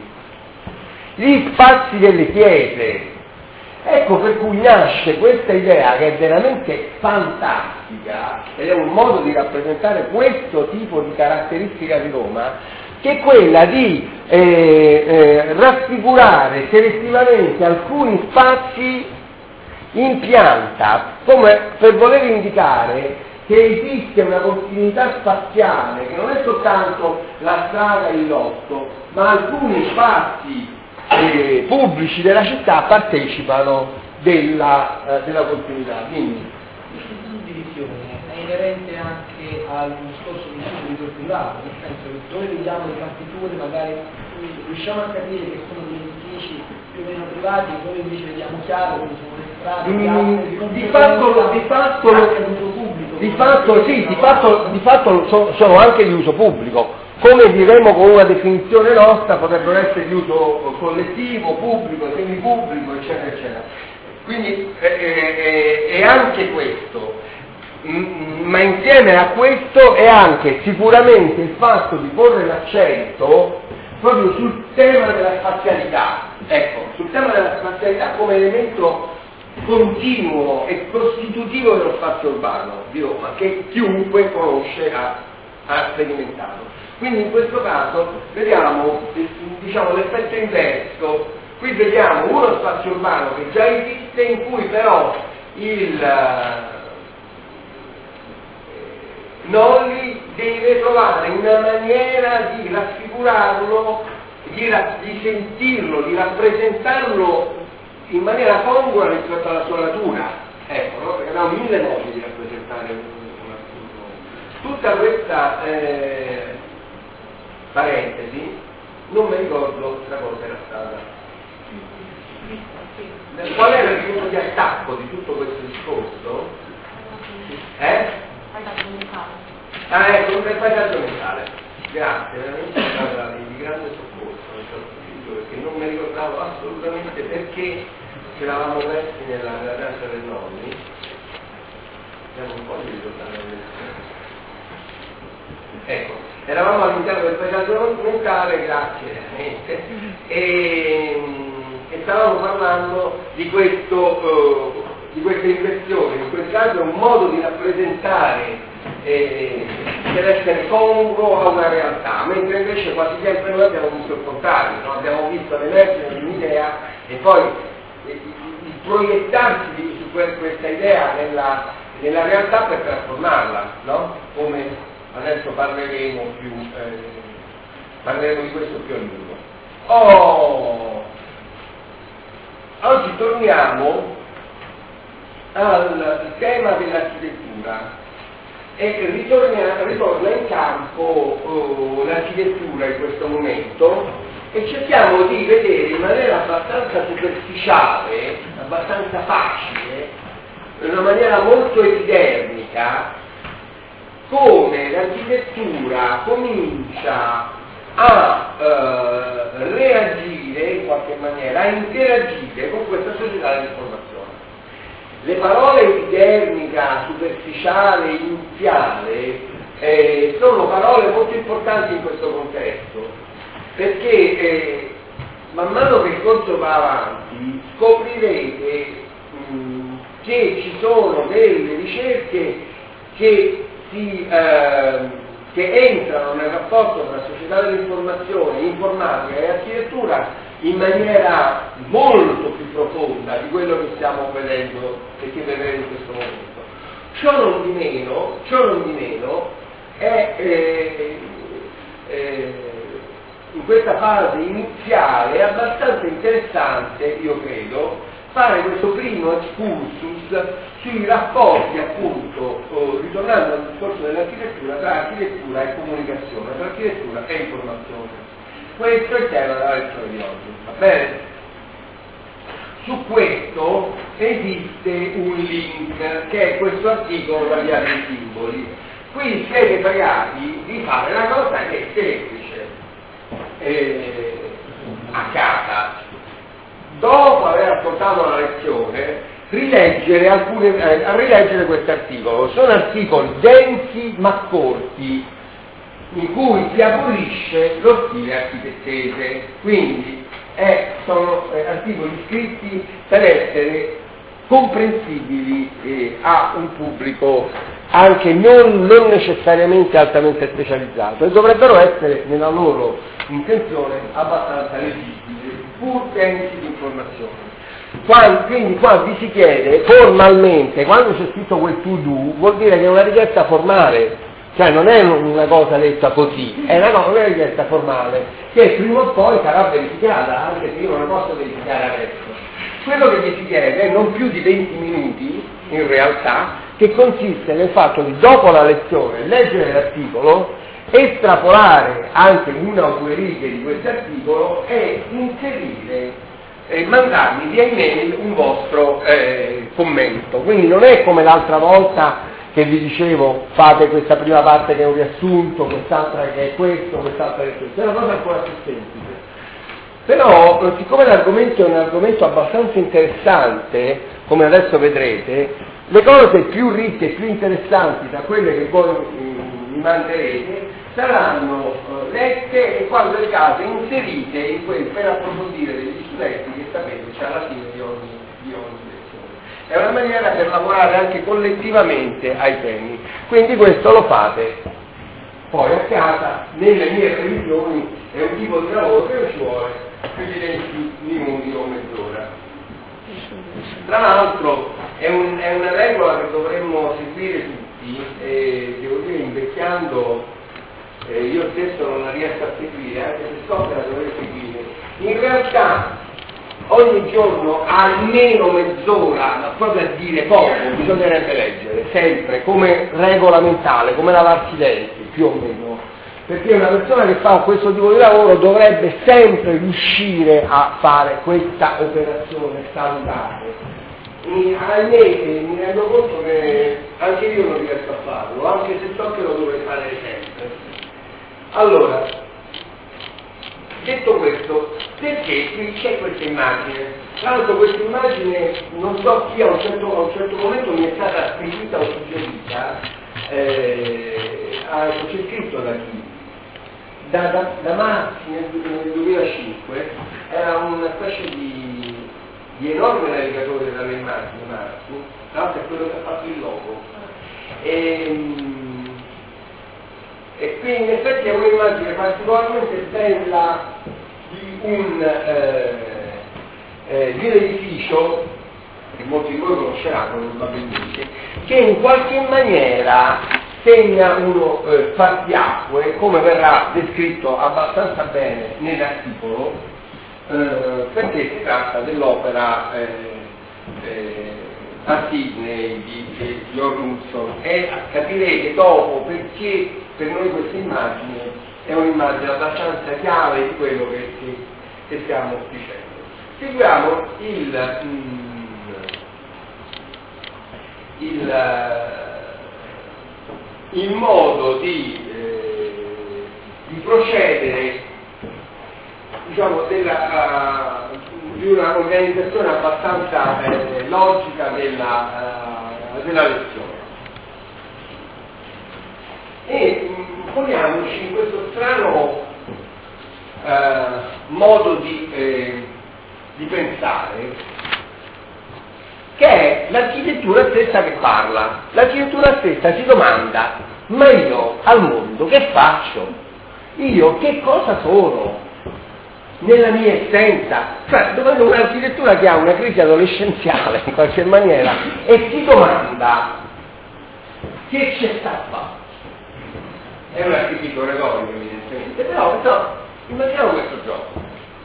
gli spazi delle chiese. Ecco per cui nasce questa idea, che è veramente fantastica, ed è un modo di rappresentare questo tipo di caratteristica di Roma, che è quella di eh, eh, raffigurare selettivamente alcuni spazi in pianta, come per voler indicare che esiste una continuità spaziale, che non è soltanto la strada e il lotto, ma alcuni spazi eh, pubblici della città partecipano della, eh, della continuità. Quindi questa suddivisione è inerente anche al discorso di pubblico e privato, nel senso che dove vediamo le partiture magari riusciamo a capire che sono degli edifici più o meno privati, dove invece vediamo chiaro che sono le strade, mm, di fatto, di fatto, di fatto sì, di fatto, di fatto sono, sono anche di uso pubblico. Come diremo con una definizione nostra, potrebbero essere di uso collettivo, pubblico, semipubblico, eccetera, eccetera. Quindi è eh, eh, anche questo, mm, ma insieme a questo è anche sicuramente il fatto di porre l'accento proprio sul tema della spazialità, ecco, sul tema della spazialità come elemento continuo e costitutivo dello spazio urbano di Roma, che chiunque conosce ha, ha sperimentato. Quindi in questo caso vediamo, diciamo, l'effetto inverso. Qui vediamo uno spazio urbano che già esiste, in cui però il Nolli deve trovare una maniera di raffigurarlo, di, ra- di sentirlo, di rappresentarlo in maniera congrua rispetto alla sua natura. Ecco, no? Perché abbiamo mille modi di rappresentare un assunto. Tutta questa eh, parentesi, non mi ricordo la cosa era stata. Qual era il punto di attacco di tutto questo discorso? Eh? Ah, ecco, il paesaggio mentale. Grazie, veramente è stata di grande soccorso, perché non mi ricordavo assolutamente perché ce l'avamo messi nella, nella danza del Nolli. Siamo un po' di ricordare. Ecco, eravamo all'interno del paesaggio mentale, grazie veramente, e, e stavamo parlando di questo, uh, di questa impressione. In quel caso è un modo di rappresentare, eh, deve essere congruo a una realtà, mentre invece quasi sempre noi abbiamo visto il contrario, no? Abbiamo visto l'emergere di un'idea e poi eh, il proiettarsi di, su questa idea nella, nella realtà per trasformarla, no? Come adesso parleremo più, eh, parleremo di questo più a lungo. Oh, oggi torniamo al tema dell'architettura e ritorna, ritorna in campo oh, l'architettura in questo momento, e cerchiamo di vedere in maniera abbastanza superficiale, abbastanza facile, in una maniera molto epidermica come l'architettura comincia a eh, reagire in qualche maniera, a interagire con questa società dell'informazione. Le parole epidermica, superficiale, iniziale eh, sono parole molto importanti in questo contesto, perché eh, man mano che il corso va avanti scoprirete mh, che ci sono delle ricerche che si eh, che entrano nel rapporto tra società dell'informazione, informatica e architettura in maniera molto più profonda di quello che stiamo vedendo e che vedremo in questo momento. Ciò non di meno, ciò non di meno è eh, eh, in questa fase iniziale è abbastanza interessante, io credo, fare questo primo excursus sui rapporti, appunto, oh, ritornando al discorso dell'architettura, tra architettura e comunicazione, tra architettura e informazione. Questo è il tema della lezione di oggi, va bene? Su questo esiste un link, che è questo articolo variato in simboli. Qui siete pregati di fare una cosa che è semplice, eh, a casa. Dopo aver ascoltato la lezione, rileggere, alcune, eh, rileggere questo articolo. Sono articoli densi ma corti, in cui si abolisce lo stile architettese, quindi eh, sono eh, articoli scritti per essere comprensibili eh, a un pubblico anche non, non necessariamente altamente specializzato, e dovrebbero essere nella loro intenzione abbastanza leggibili, pur densi di informazioni. Quando, quindi qua vi si chiede formalmente, quando c'è scritto quel to do, vuol dire che è una richiesta formale, cioè non è una cosa detta così, è una, una richiesta formale che prima o poi sarà verificata, anche se io non la posso verificare adesso. Quello che vi si chiede è non più di venti minuti, in realtà, che consiste nel fatto di, dopo la lezione, leggere l'articolo, estrapolare anche una o due righe di questo articolo e inserire e mandarmi via email un vostro eh, commento. Quindi non è come l'altra volta che vi dicevo fate questa prima parte che è un riassunto, quest'altra che è questo, quest'altra che è questo, è una cosa ancora più semplice. Però, siccome l'argomento è un argomento abbastanza interessante, come adesso vedrete, le cose più ricche e più interessanti da quelle che voi mi manderete saranno uh, lette e, quando è il caso, inserite in quel, per approfondire degli studenti che sapete c'è alla fine di ogni, di ogni lezione. È una maniera per lavorare anche collettivamente ai temi. Quindi questo lo fate poi a casa, nelle mie previsioni, è un tipo di lavoro che non ci vuole più di venti minuti o mezz'ora. Tra l'altro è, un, è una regola che dovremmo seguire tutti, e devo dire, invecchiando eh, io stesso non la riesco a seguire, anche se so che la dovrei seguire. In realtà ogni giorno almeno mezz'ora, ma proprio a dire poco, bisognerebbe leggere, sempre, come regola mentale, come lavarsi i denti, più o meno, perché una persona che fa questo tipo di lavoro dovrebbe sempre riuscire a fare questa operazione salutare. E ahimè mi rendo conto che anche io non riesco a farlo, anche se so che lo dovrei fare sempre. Allora, detto questo, perché qui c'è questa immagine? Tra l'altro questa immagine, non so chi a un certo, a un certo momento mi è stata scritta o suggerita, eh, c'è scritto da chi? Da, da, da Marzi nel, nel duemilacinque, era una specie di, di enorme navigatore dalle immagini, Marzi, tra l'altro è quello che ha fatto il logo. E, e qui in effetti è un'immagine particolarmente bella di un, eh, eh, di un edificio che molti di voi conosceranno probabilmente, che in qualche maniera segna uno eh, spartiacque, come verrà descritto abbastanza bene nell'articolo, eh, perché si tratta dell'opera eh, eh, a Sydney di, di John Hudson, e capirete dopo perché per noi questa immagine è un'immagine abbastanza chiave di quello che, che, che stiamo dicendo. Seguiamo il, mm, il, il modo di, eh, di procedere, diciamo, della, uh, di una organizzazione abbastanza eh, logica della, uh, della lezione. E mh, poniamoci in questo strano uh, modo di, eh, di pensare, che è l'architettura stessa che parla. L'architettura stessa si domanda: ma io al mondo che faccio? Io che cosa sono nella mia essenza? Cioè, dovendo un'architettura che ha una crisi adolescenziale in qualche maniera e si domanda: che c'è stato? È un architetto retorico evidentemente, però no, immaginiamo questo gioco.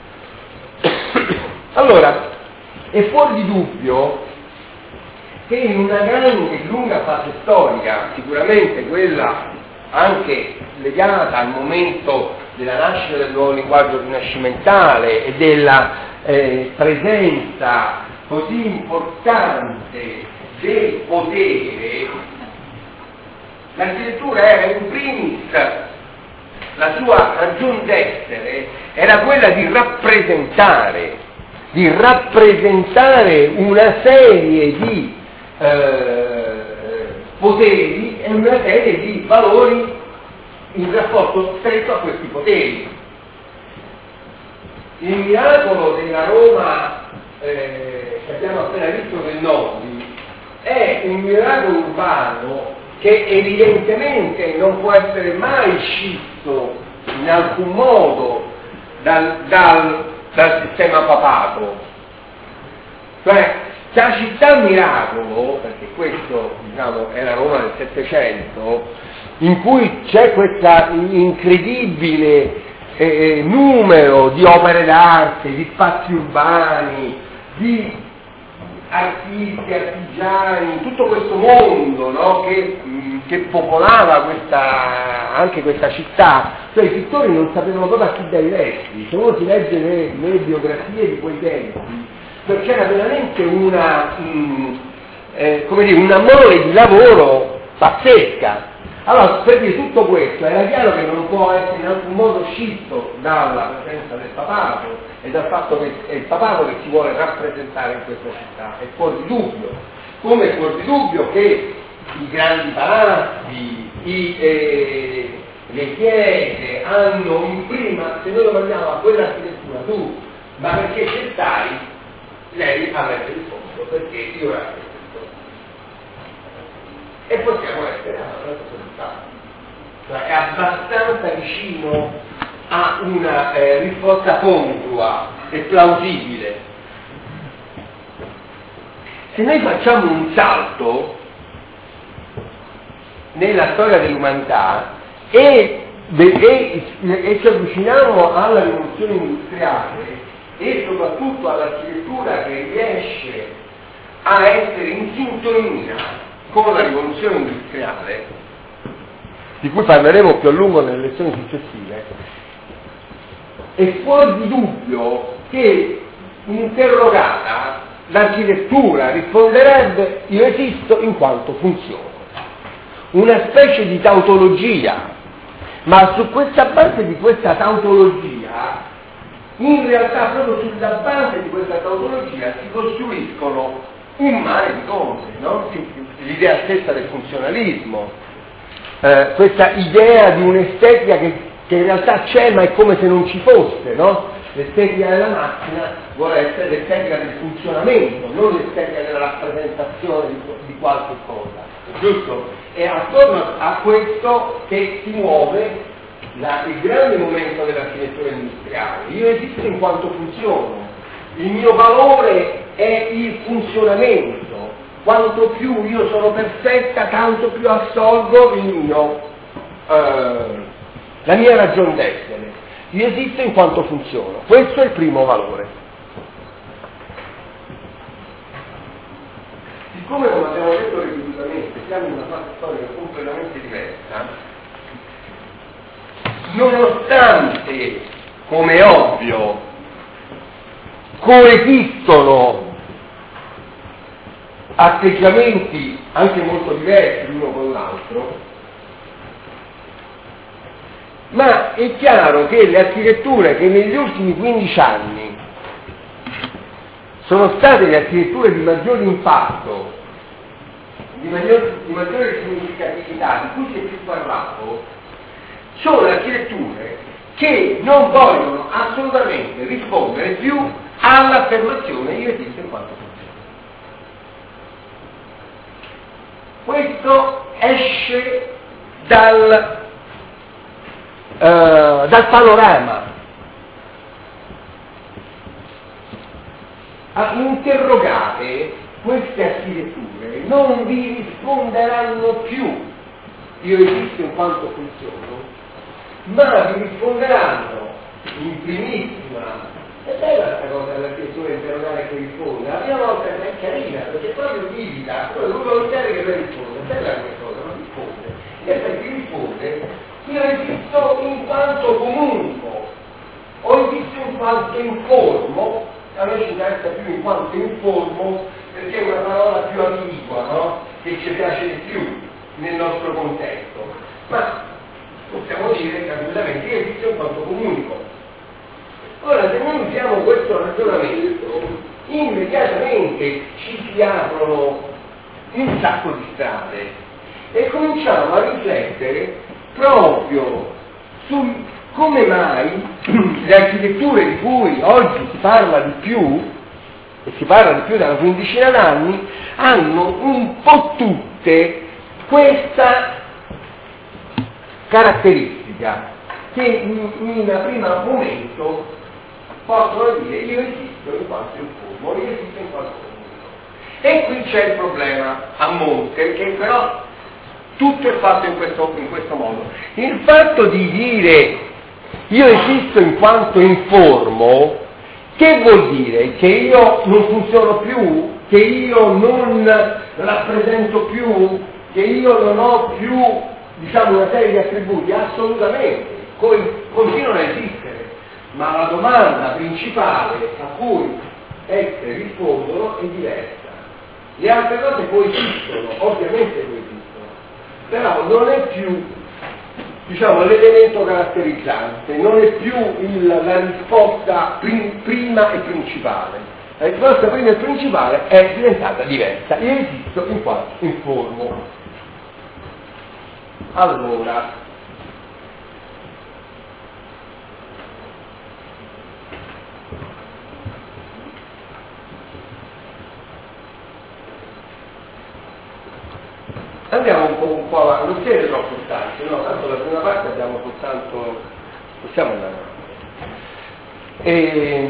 Allora, è fuori di dubbio che in una grande e lunga fase storica, sicuramente quella anche legata al momento della nascita del nuovo linguaggio rinascimentale e della eh, presenza così importante del potere, l'architettura era in primis, la sua ragion d'essere era quella di rappresentare, di rappresentare una serie di Eh, poteri e una serie di valori in rapporto stretto a questi poteri. Il miracolo della Roma eh, che abbiamo appena visto del Nobili è un miracolo urbano che evidentemente non può essere mai scisso in alcun modo dal, dal, dal sistema papato. Cioè, la città miracolo, perché questo, diciamo, è la Roma del Settecento, in cui c'è questo incredibile eh, numero di opere d'arte, di spazi urbani, di artisti, artigiani, tutto questo mondo, no, che, che popolava questa, anche questa città. Cioè i pittori non sapevano proprio a chi dai resti. Se uno si legge le, le biografie di quei tempi, perché era veramente una, mh, eh, come dire, una mole di lavoro pazzesca. Allora, per dire tutto questo, era chiaro che non può essere in alcun modo scisso dalla presenza del papato e dal fatto che è il papato che si vuole rappresentare in questa città, è fuori di dubbio. Come è fuori di dubbio che i grandi palazzi, i, eh, le chiese hanno in prima, se noi lo mandiamo a quell'architettura, tu, ma perché ci stai? Lei avrebbe risposto: perché io rappresento. E possiamo essere alla società. Cioè è abbastanza vicino a una eh, risposta congrua e plausibile. Se noi facciamo un salto nella storia dell'umanità e, e, e ci avviciniamo alla rivoluzione industriale e soprattutto all'architettura che riesce a essere in sintonia con la rivoluzione industriale, di cui parleremo più a lungo nelle lezioni successive, è fuori di dubbio che, interrogata, l'architettura risponderebbe: io esisto in quanto funziono. Una specie di tautologia, ma su questa base di questa tautologia, in realtà proprio sulla base di questa tautologia si costruiscono un mare di cose, no? L'idea stessa del funzionalismo, eh, questa idea di un'estetica che, che in realtà c'è ma è come se non ci fosse, no? L'estetica della macchina vuole essere l'estetica del funzionamento, non l'estetica della rappresentazione di, di qualche cosa, giusto? È attorno a questo che si muove la, il grande momento dell'architettura industriale. Io esisto in quanto funziono, il mio valore è il funzionamento, quanto più io sono perfetta tanto più assolvo il mio, eh, la mia ragion d'essere. Io esisto in quanto funziono, questo è il primo valore. Siccome, come abbiamo detto ripetutamente, siamo in una fase storica completamente diversa, nonostante, come è ovvio, coesistono atteggiamenti anche molto diversi l'uno con l'altro, ma è chiaro che le architetture che negli ultimi quindici anni sono state le architetture di maggior impatto, di, maggior, di maggiore significatività, di cui si è più parlato, sono architetture che non vogliono assolutamente rispondere più all'affermazione io esisto in quanto funzione. Questo esce dal, uh, dal panorama. A interrogare queste architetture non vi risponderanno più io esisto in quanto funziono, ma vi risponderanno in primissima. È bella questa cosa dell'architettura interrogare che risponde, la prima volta è carina perché proprio vivida, uno non chiede che lei risponde, è bella questa cosa, ma risponde, e poi ti risponde io esisto in quanto comunico, o esisto in quanto informo. A noi ci interessa più in quanto informo perché è una parola più ambigua, no? Che ci piace di più nel nostro contesto, ma possiamo dire tranquillamente che esisto in quanto comunico. Ora, se noi usiamo questo ragionamento, immediatamente ci si aprono un sacco di strade e cominciamo a riflettere proprio su come mai le architetture di cui oggi si parla di più, e si parla di più da una quindicina d'anni, hanno un po' tutte questa caratteristica che in, in un primo momento possono dire io esisto in quanto informo, io esisto in quanto comunico. E qui c'è il problema a monte, che però tutto è fatto in questo, in questo modo. Il fatto di dire io esisto in quanto informo, che vuol dire? Che io non funziono più? Che io non rappresento più? Che io non ho più, diciamo, una serie di attributi? Assolutamente, continuano a esistere, ma la domanda principale a cui esse rispondono è diversa. Le altre cose coesistono, ovviamente coesistono, però non è più, diciamo, l'elemento caratterizzante, non è più il, la risposta prim, prima e principale. La risposta prima e principale è diventata diversa. Io esisto in quanto informo. Allora, andiamo un po', un po' avanti, non siete troppo stanchi, no? Tanto la prima parte abbiamo soltanto, possiamo andare avanti. E,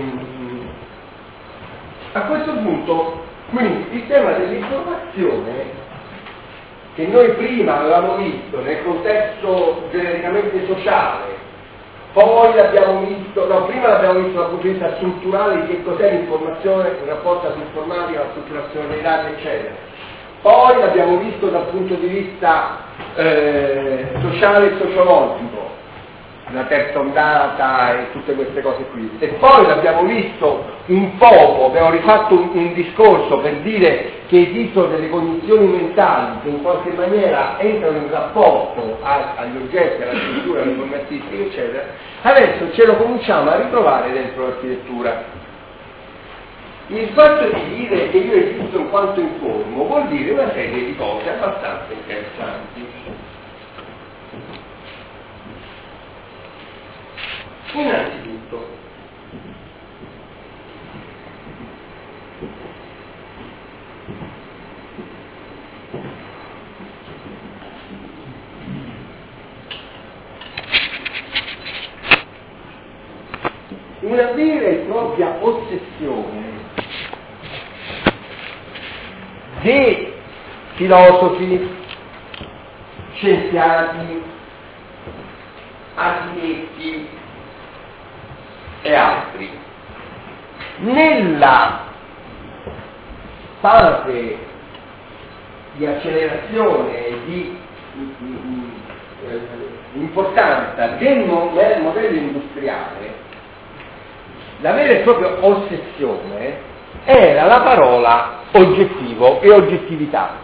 a questo punto, quindi, il tema dell'informazione, che noi prima avevamo visto nel contesto genericamente sociale, poi l'abbiamo visto, no, prima l'abbiamo visto dal punto di vista strutturale di che cos'è l'informazione, il rapporto all'informatica, la strutturazione dei dati, eccetera. Poi l'abbiamo visto dal punto di vista eh, sociale e sociologico, la terza ondata e tutte queste cose qui. E poi l'abbiamo visto un poco, abbiamo rifatto un, un discorso per dire che esistono delle condizioni mentali che in qualche maniera entrano in rapporto a, agli oggetti, alla struttura, alle forme artistiche, eccetera. Adesso ce lo cominciamo a ritrovare dentro l'architettura. Il fatto di dire che io esisto in quanto informo vuol dire una serie di cose abbastanza interessanti. Innanzitutto, una vera e propria ossessione di filosofi, scienziati, architetti e altri nella fase di accelerazione e di, di, di, di eh, importanza del modello industriale, la vera e propria ossessione era la parola oggettivo e oggettività.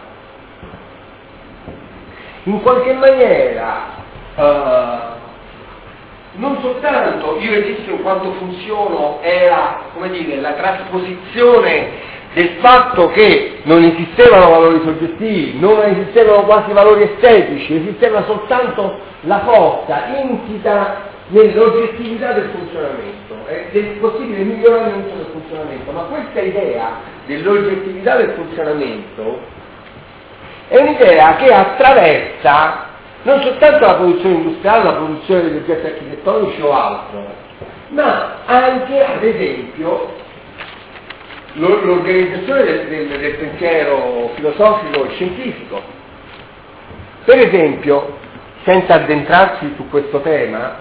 In qualche maniera uh, non soltanto io esisto in quanto funziono era, come dire, la trasposizione del fatto che non esistevano valori soggettivi, non esistevano quasi valori estetici, esisteva soltanto la forza insita nell'oggettività del funzionamento e del possibile miglioramento del funzionamento. Ma questa idea dell'oggettività del funzionamento è un'idea che attraversa non soltanto la produzione industriale, la produzione degli oggetti architettonici o altro, ma anche, ad esempio, l'organizzazione del, del, del pensiero filosofico e scientifico. Per esempio, senza addentrarci su questo tema,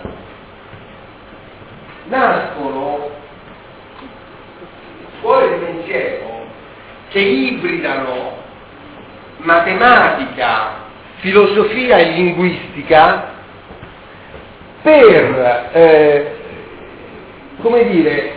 nascono scuole di pensiero che ibridano matematica, filosofia e linguistica per, eh, come dire,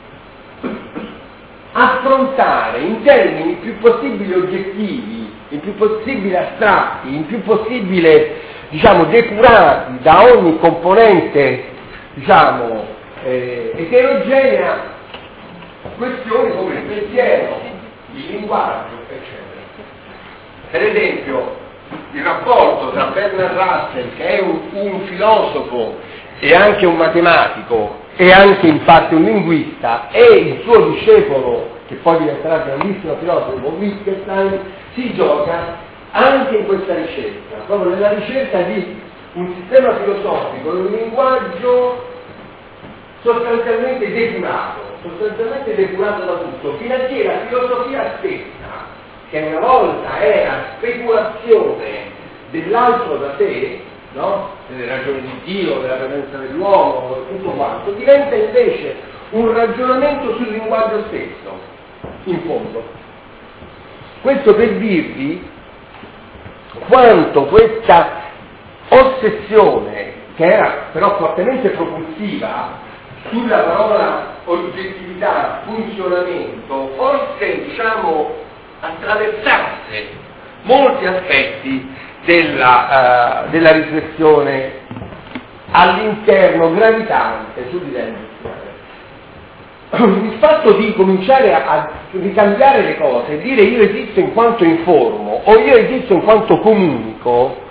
affrontare in termini più possibili oggettivi, in più possibili astratti, in più possibile, diciamo, depurati da ogni componente, diciamo, eh, eterogenea, questioni come il pensiero, il linguaggio, eccetera. Per esempio, il rapporto tra Bernard Russell, che è un, un filosofo e anche un matematico e anche in parte un linguista, e il suo discepolo, che poi diventerà grandissimo filosofo, Wittgenstein, si gioca anche in questa ricerca, proprio nella ricerca di un sistema filosofico, di un linguaggio sostanzialmente depurato, sostanzialmente depurato da tutto, fino a che la filosofia stessa, che una volta era speculazione dell'altro da sé, no? Delle ragioni di Dio, della presenza dell'uomo, tutto quanto, diventa invece un ragionamento sul linguaggio stesso, in fondo. Questo per dirvi quanto questa ossessione, che era però fortemente propulsiva sulla parola oggettività, funzionamento, forse, diciamo, attraversasse molti aspetti della, uh, della riflessione all'interno gravitante sull'idea industriale. Il fatto di cominciare a, a ricambiare le cose e dire io esisto in quanto informo o io esisto in quanto comunico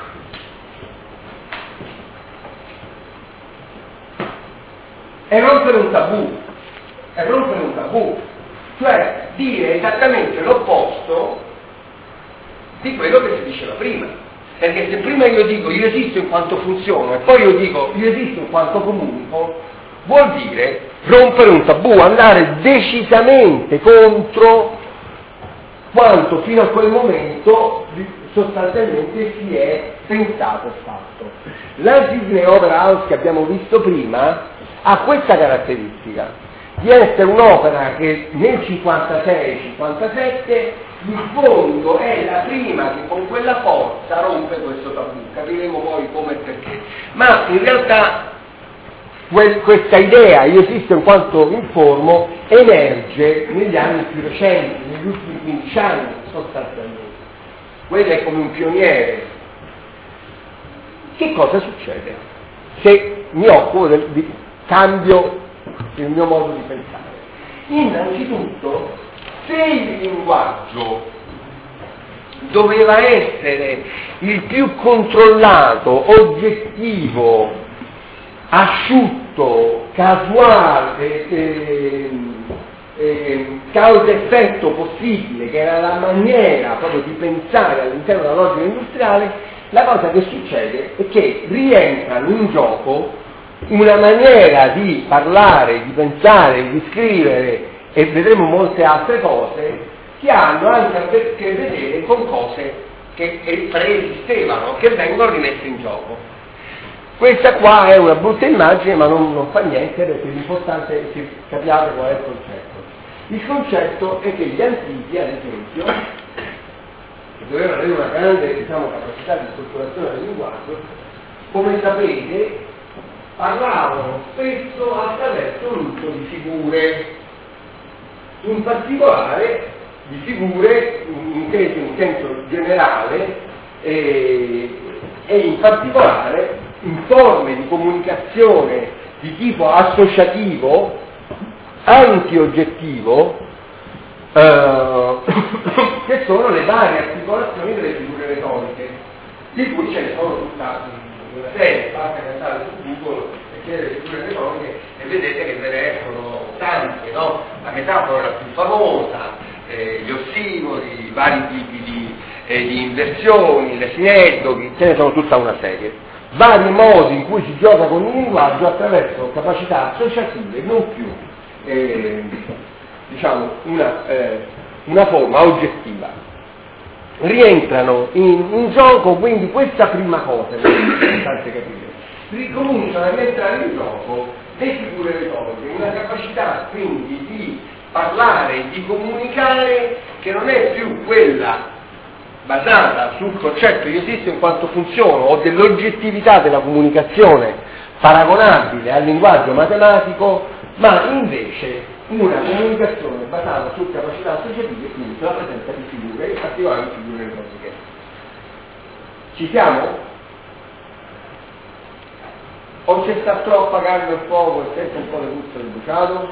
è rompere un tabù, è rompere un tabù, cioè dire esattamente l'opposto di quello che si diceva prima. Perché se prima io dico io esisto in quanto funziono e poi io dico io esisto in quanto comunico, vuol dire rompere un tabù, andare decisamente contro quanto fino a quel momento sostanzialmente si è pensato e fatto. La Sydney Opera House che abbiamo visto prima ha questa caratteristica di essere un'opera che nel cinquantasei cinquantasette in fondo è la prima che con quella forza rompe questo tabù, capiremo poi come e perché, ma in realtà quel, questa idea io esisto in quanto informo emerge negli anni più recenti, negli ultimi quindici anni sostanzialmente. Quello è come un pioniere. Che cosa succede se mi occupo del, di cambio il mio modo di pensare? Innanzitutto, se il linguaggio doveva essere il più controllato, oggettivo, asciutto, casuale, eh, eh, causa-effetto possibile, che era la maniera proprio di pensare all'interno della logica industriale, la cosa che succede è che rientrano in gioco una maniera di parlare, di pensare, di scrivere e vedremo molte altre cose che hanno anche a che vedere con cose che preesistevano, che vengono rimesse in gioco. Questa qua è una brutta immagine, ma non, non fa niente, perché l'importante è che capiate qual è il concetto. Il concetto è che gli antichi, ad esempio, che dovevano avere una grande, diciamo, capacità di strutturazione del linguaggio, come sapete, parlavano spesso attraverso l'uso di figure. In particolare di figure intese in senso generale e, e in particolare in forme di comunicazione di tipo associativo, anti-oggettivo, eh, che sono le varie articolazioni delle figure retoriche, di cui ce ne sono tutta una serie, basta andare su Google e chiedere le figure retoriche e vedete che ve ne sono tante, no? La metafora è la più famosa, eh, gli ossimori, i vari tipi di, eh, di inversioni, le sineddochi, ce ne sono tutta una serie. Vari modi in cui si gioca con il linguaggio attraverso capacità associative, non più eh, diciamo una, eh, una forma oggettiva. Rientrano in, in gioco quindi questa prima cosa che è importante capire. Ricominciano a rientrare in gioco le figure retoriche, una capacità quindi di parlare, di comunicare che non è più quella basata sul concetto io esisto in quanto funziono o dell'oggettività della comunicazione paragonabile al linguaggio matematico, ma invece una comunicazione basata su capacità associative e quindi sulla presenza di figure, in particolare figure retoriche. Ci siamo? O c'è sta troppa carne al fuoco e sento un po' le puzze del bruciato?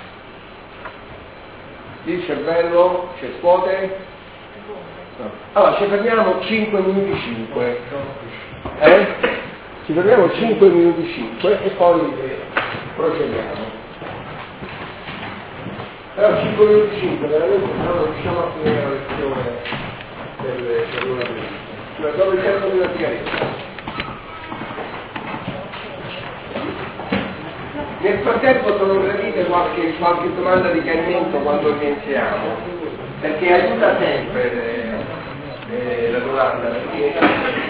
Il cervello ci scuote? No. Allora ci fermiamo cinque minuti cinque, eh? Ci fermiamo cinque minuti cinque e poi eh, procediamo. Allora cinque minuti cinque, veramente non riusciamo a finire la lezione del, dell'una prima. Dopo il tempo di una sigaretta. Nel frattempo sono gradite qualche, qualche domanda di chiarimento quando iniziamo, perché aiuta sempre eh, eh, la domanda. Perché...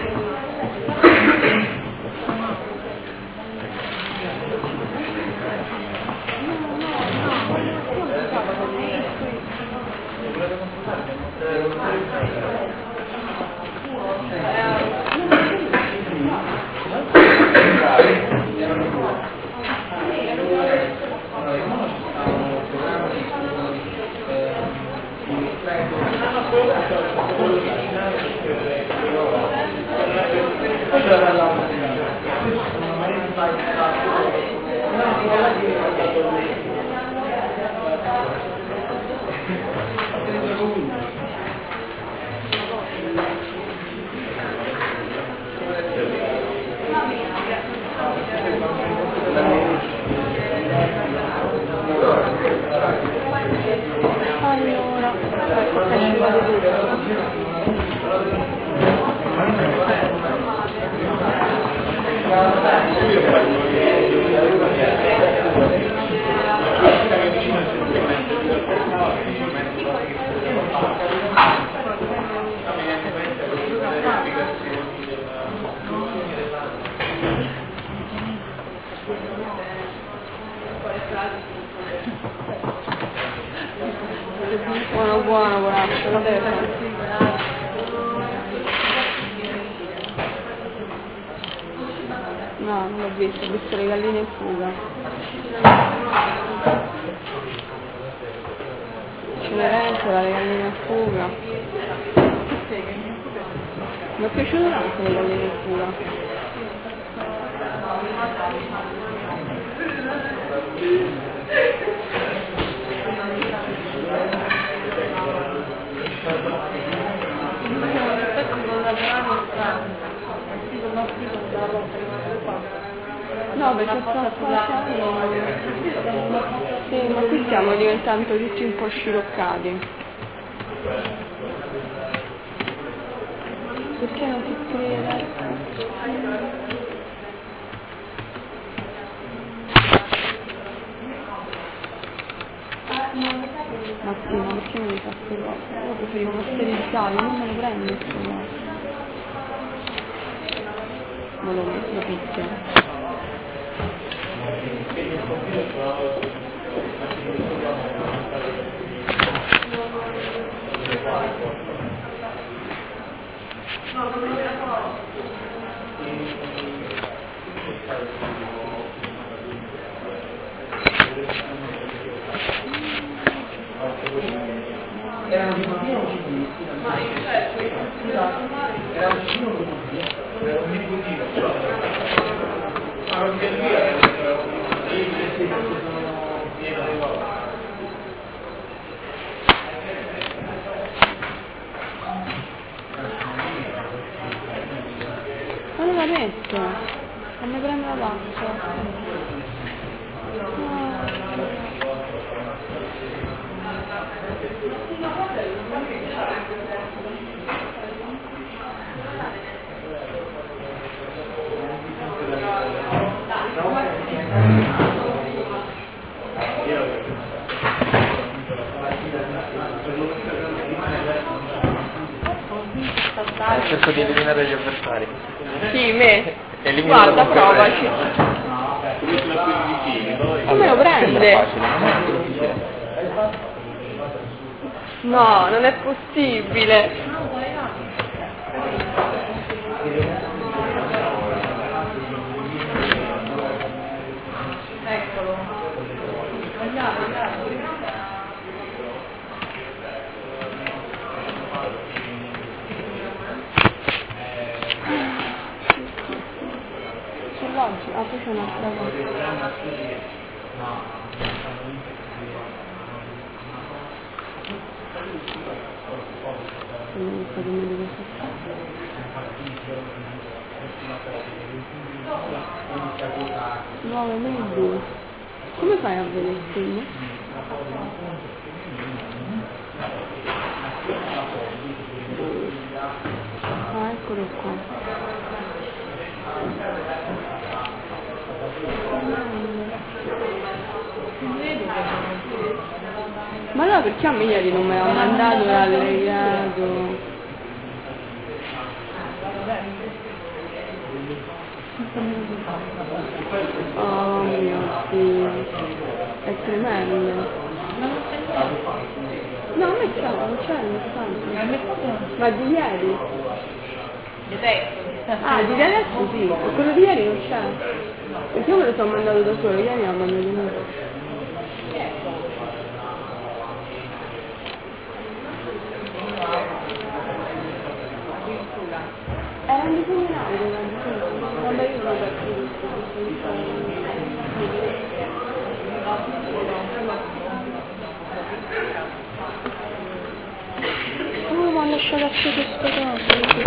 Buono, buono, buonaccio, lo deve fare. No, non l'ho visto, ho visto le galline in fuga. Cenerentola, le galline in fuga. Mi è piaciuto tanto le galline in fuga. No, perché sto facendo... Sì, ma qui stiamo diventando tutti un po' sciroccati. Perché non si scrive? Ma sì, ma perché non mi fa queste cose? Io preferivo masterizzare, non me lo prendo queste cose. Ma lo lo picchia. Erano Ma in certo, era un vicino era un nipotino, ma non c'è via, sì, sono pieno di loro. Ma non la metto, non mi prendo la faccia. Cerco di eliminare gli avversari. Sì, me. Elimino Guarda, la concorrenza. provaci. Come lo prende? No, non è possibile. Eccolo. Oggi, ah, poi c'è un'altra cosa. Non so come devo fare. Nuove medio. Come fai a vedere il film? Ah, eccolo qua. Ma allora perché a me ieri non me l'ha mandato l'allegato? Oh mio Dio, è tremendo. No, a me c'è, non c'è, non sta. Ma di ieri? Ah, di adesso sì, e quello di ieri non c'è. Perché io me lo sono mandato da solo, ieri me l'ho mandato di nuovo. Era un disegno in audio, vabbè io non ho perso. Come mi hanno lasciato a questo cosa?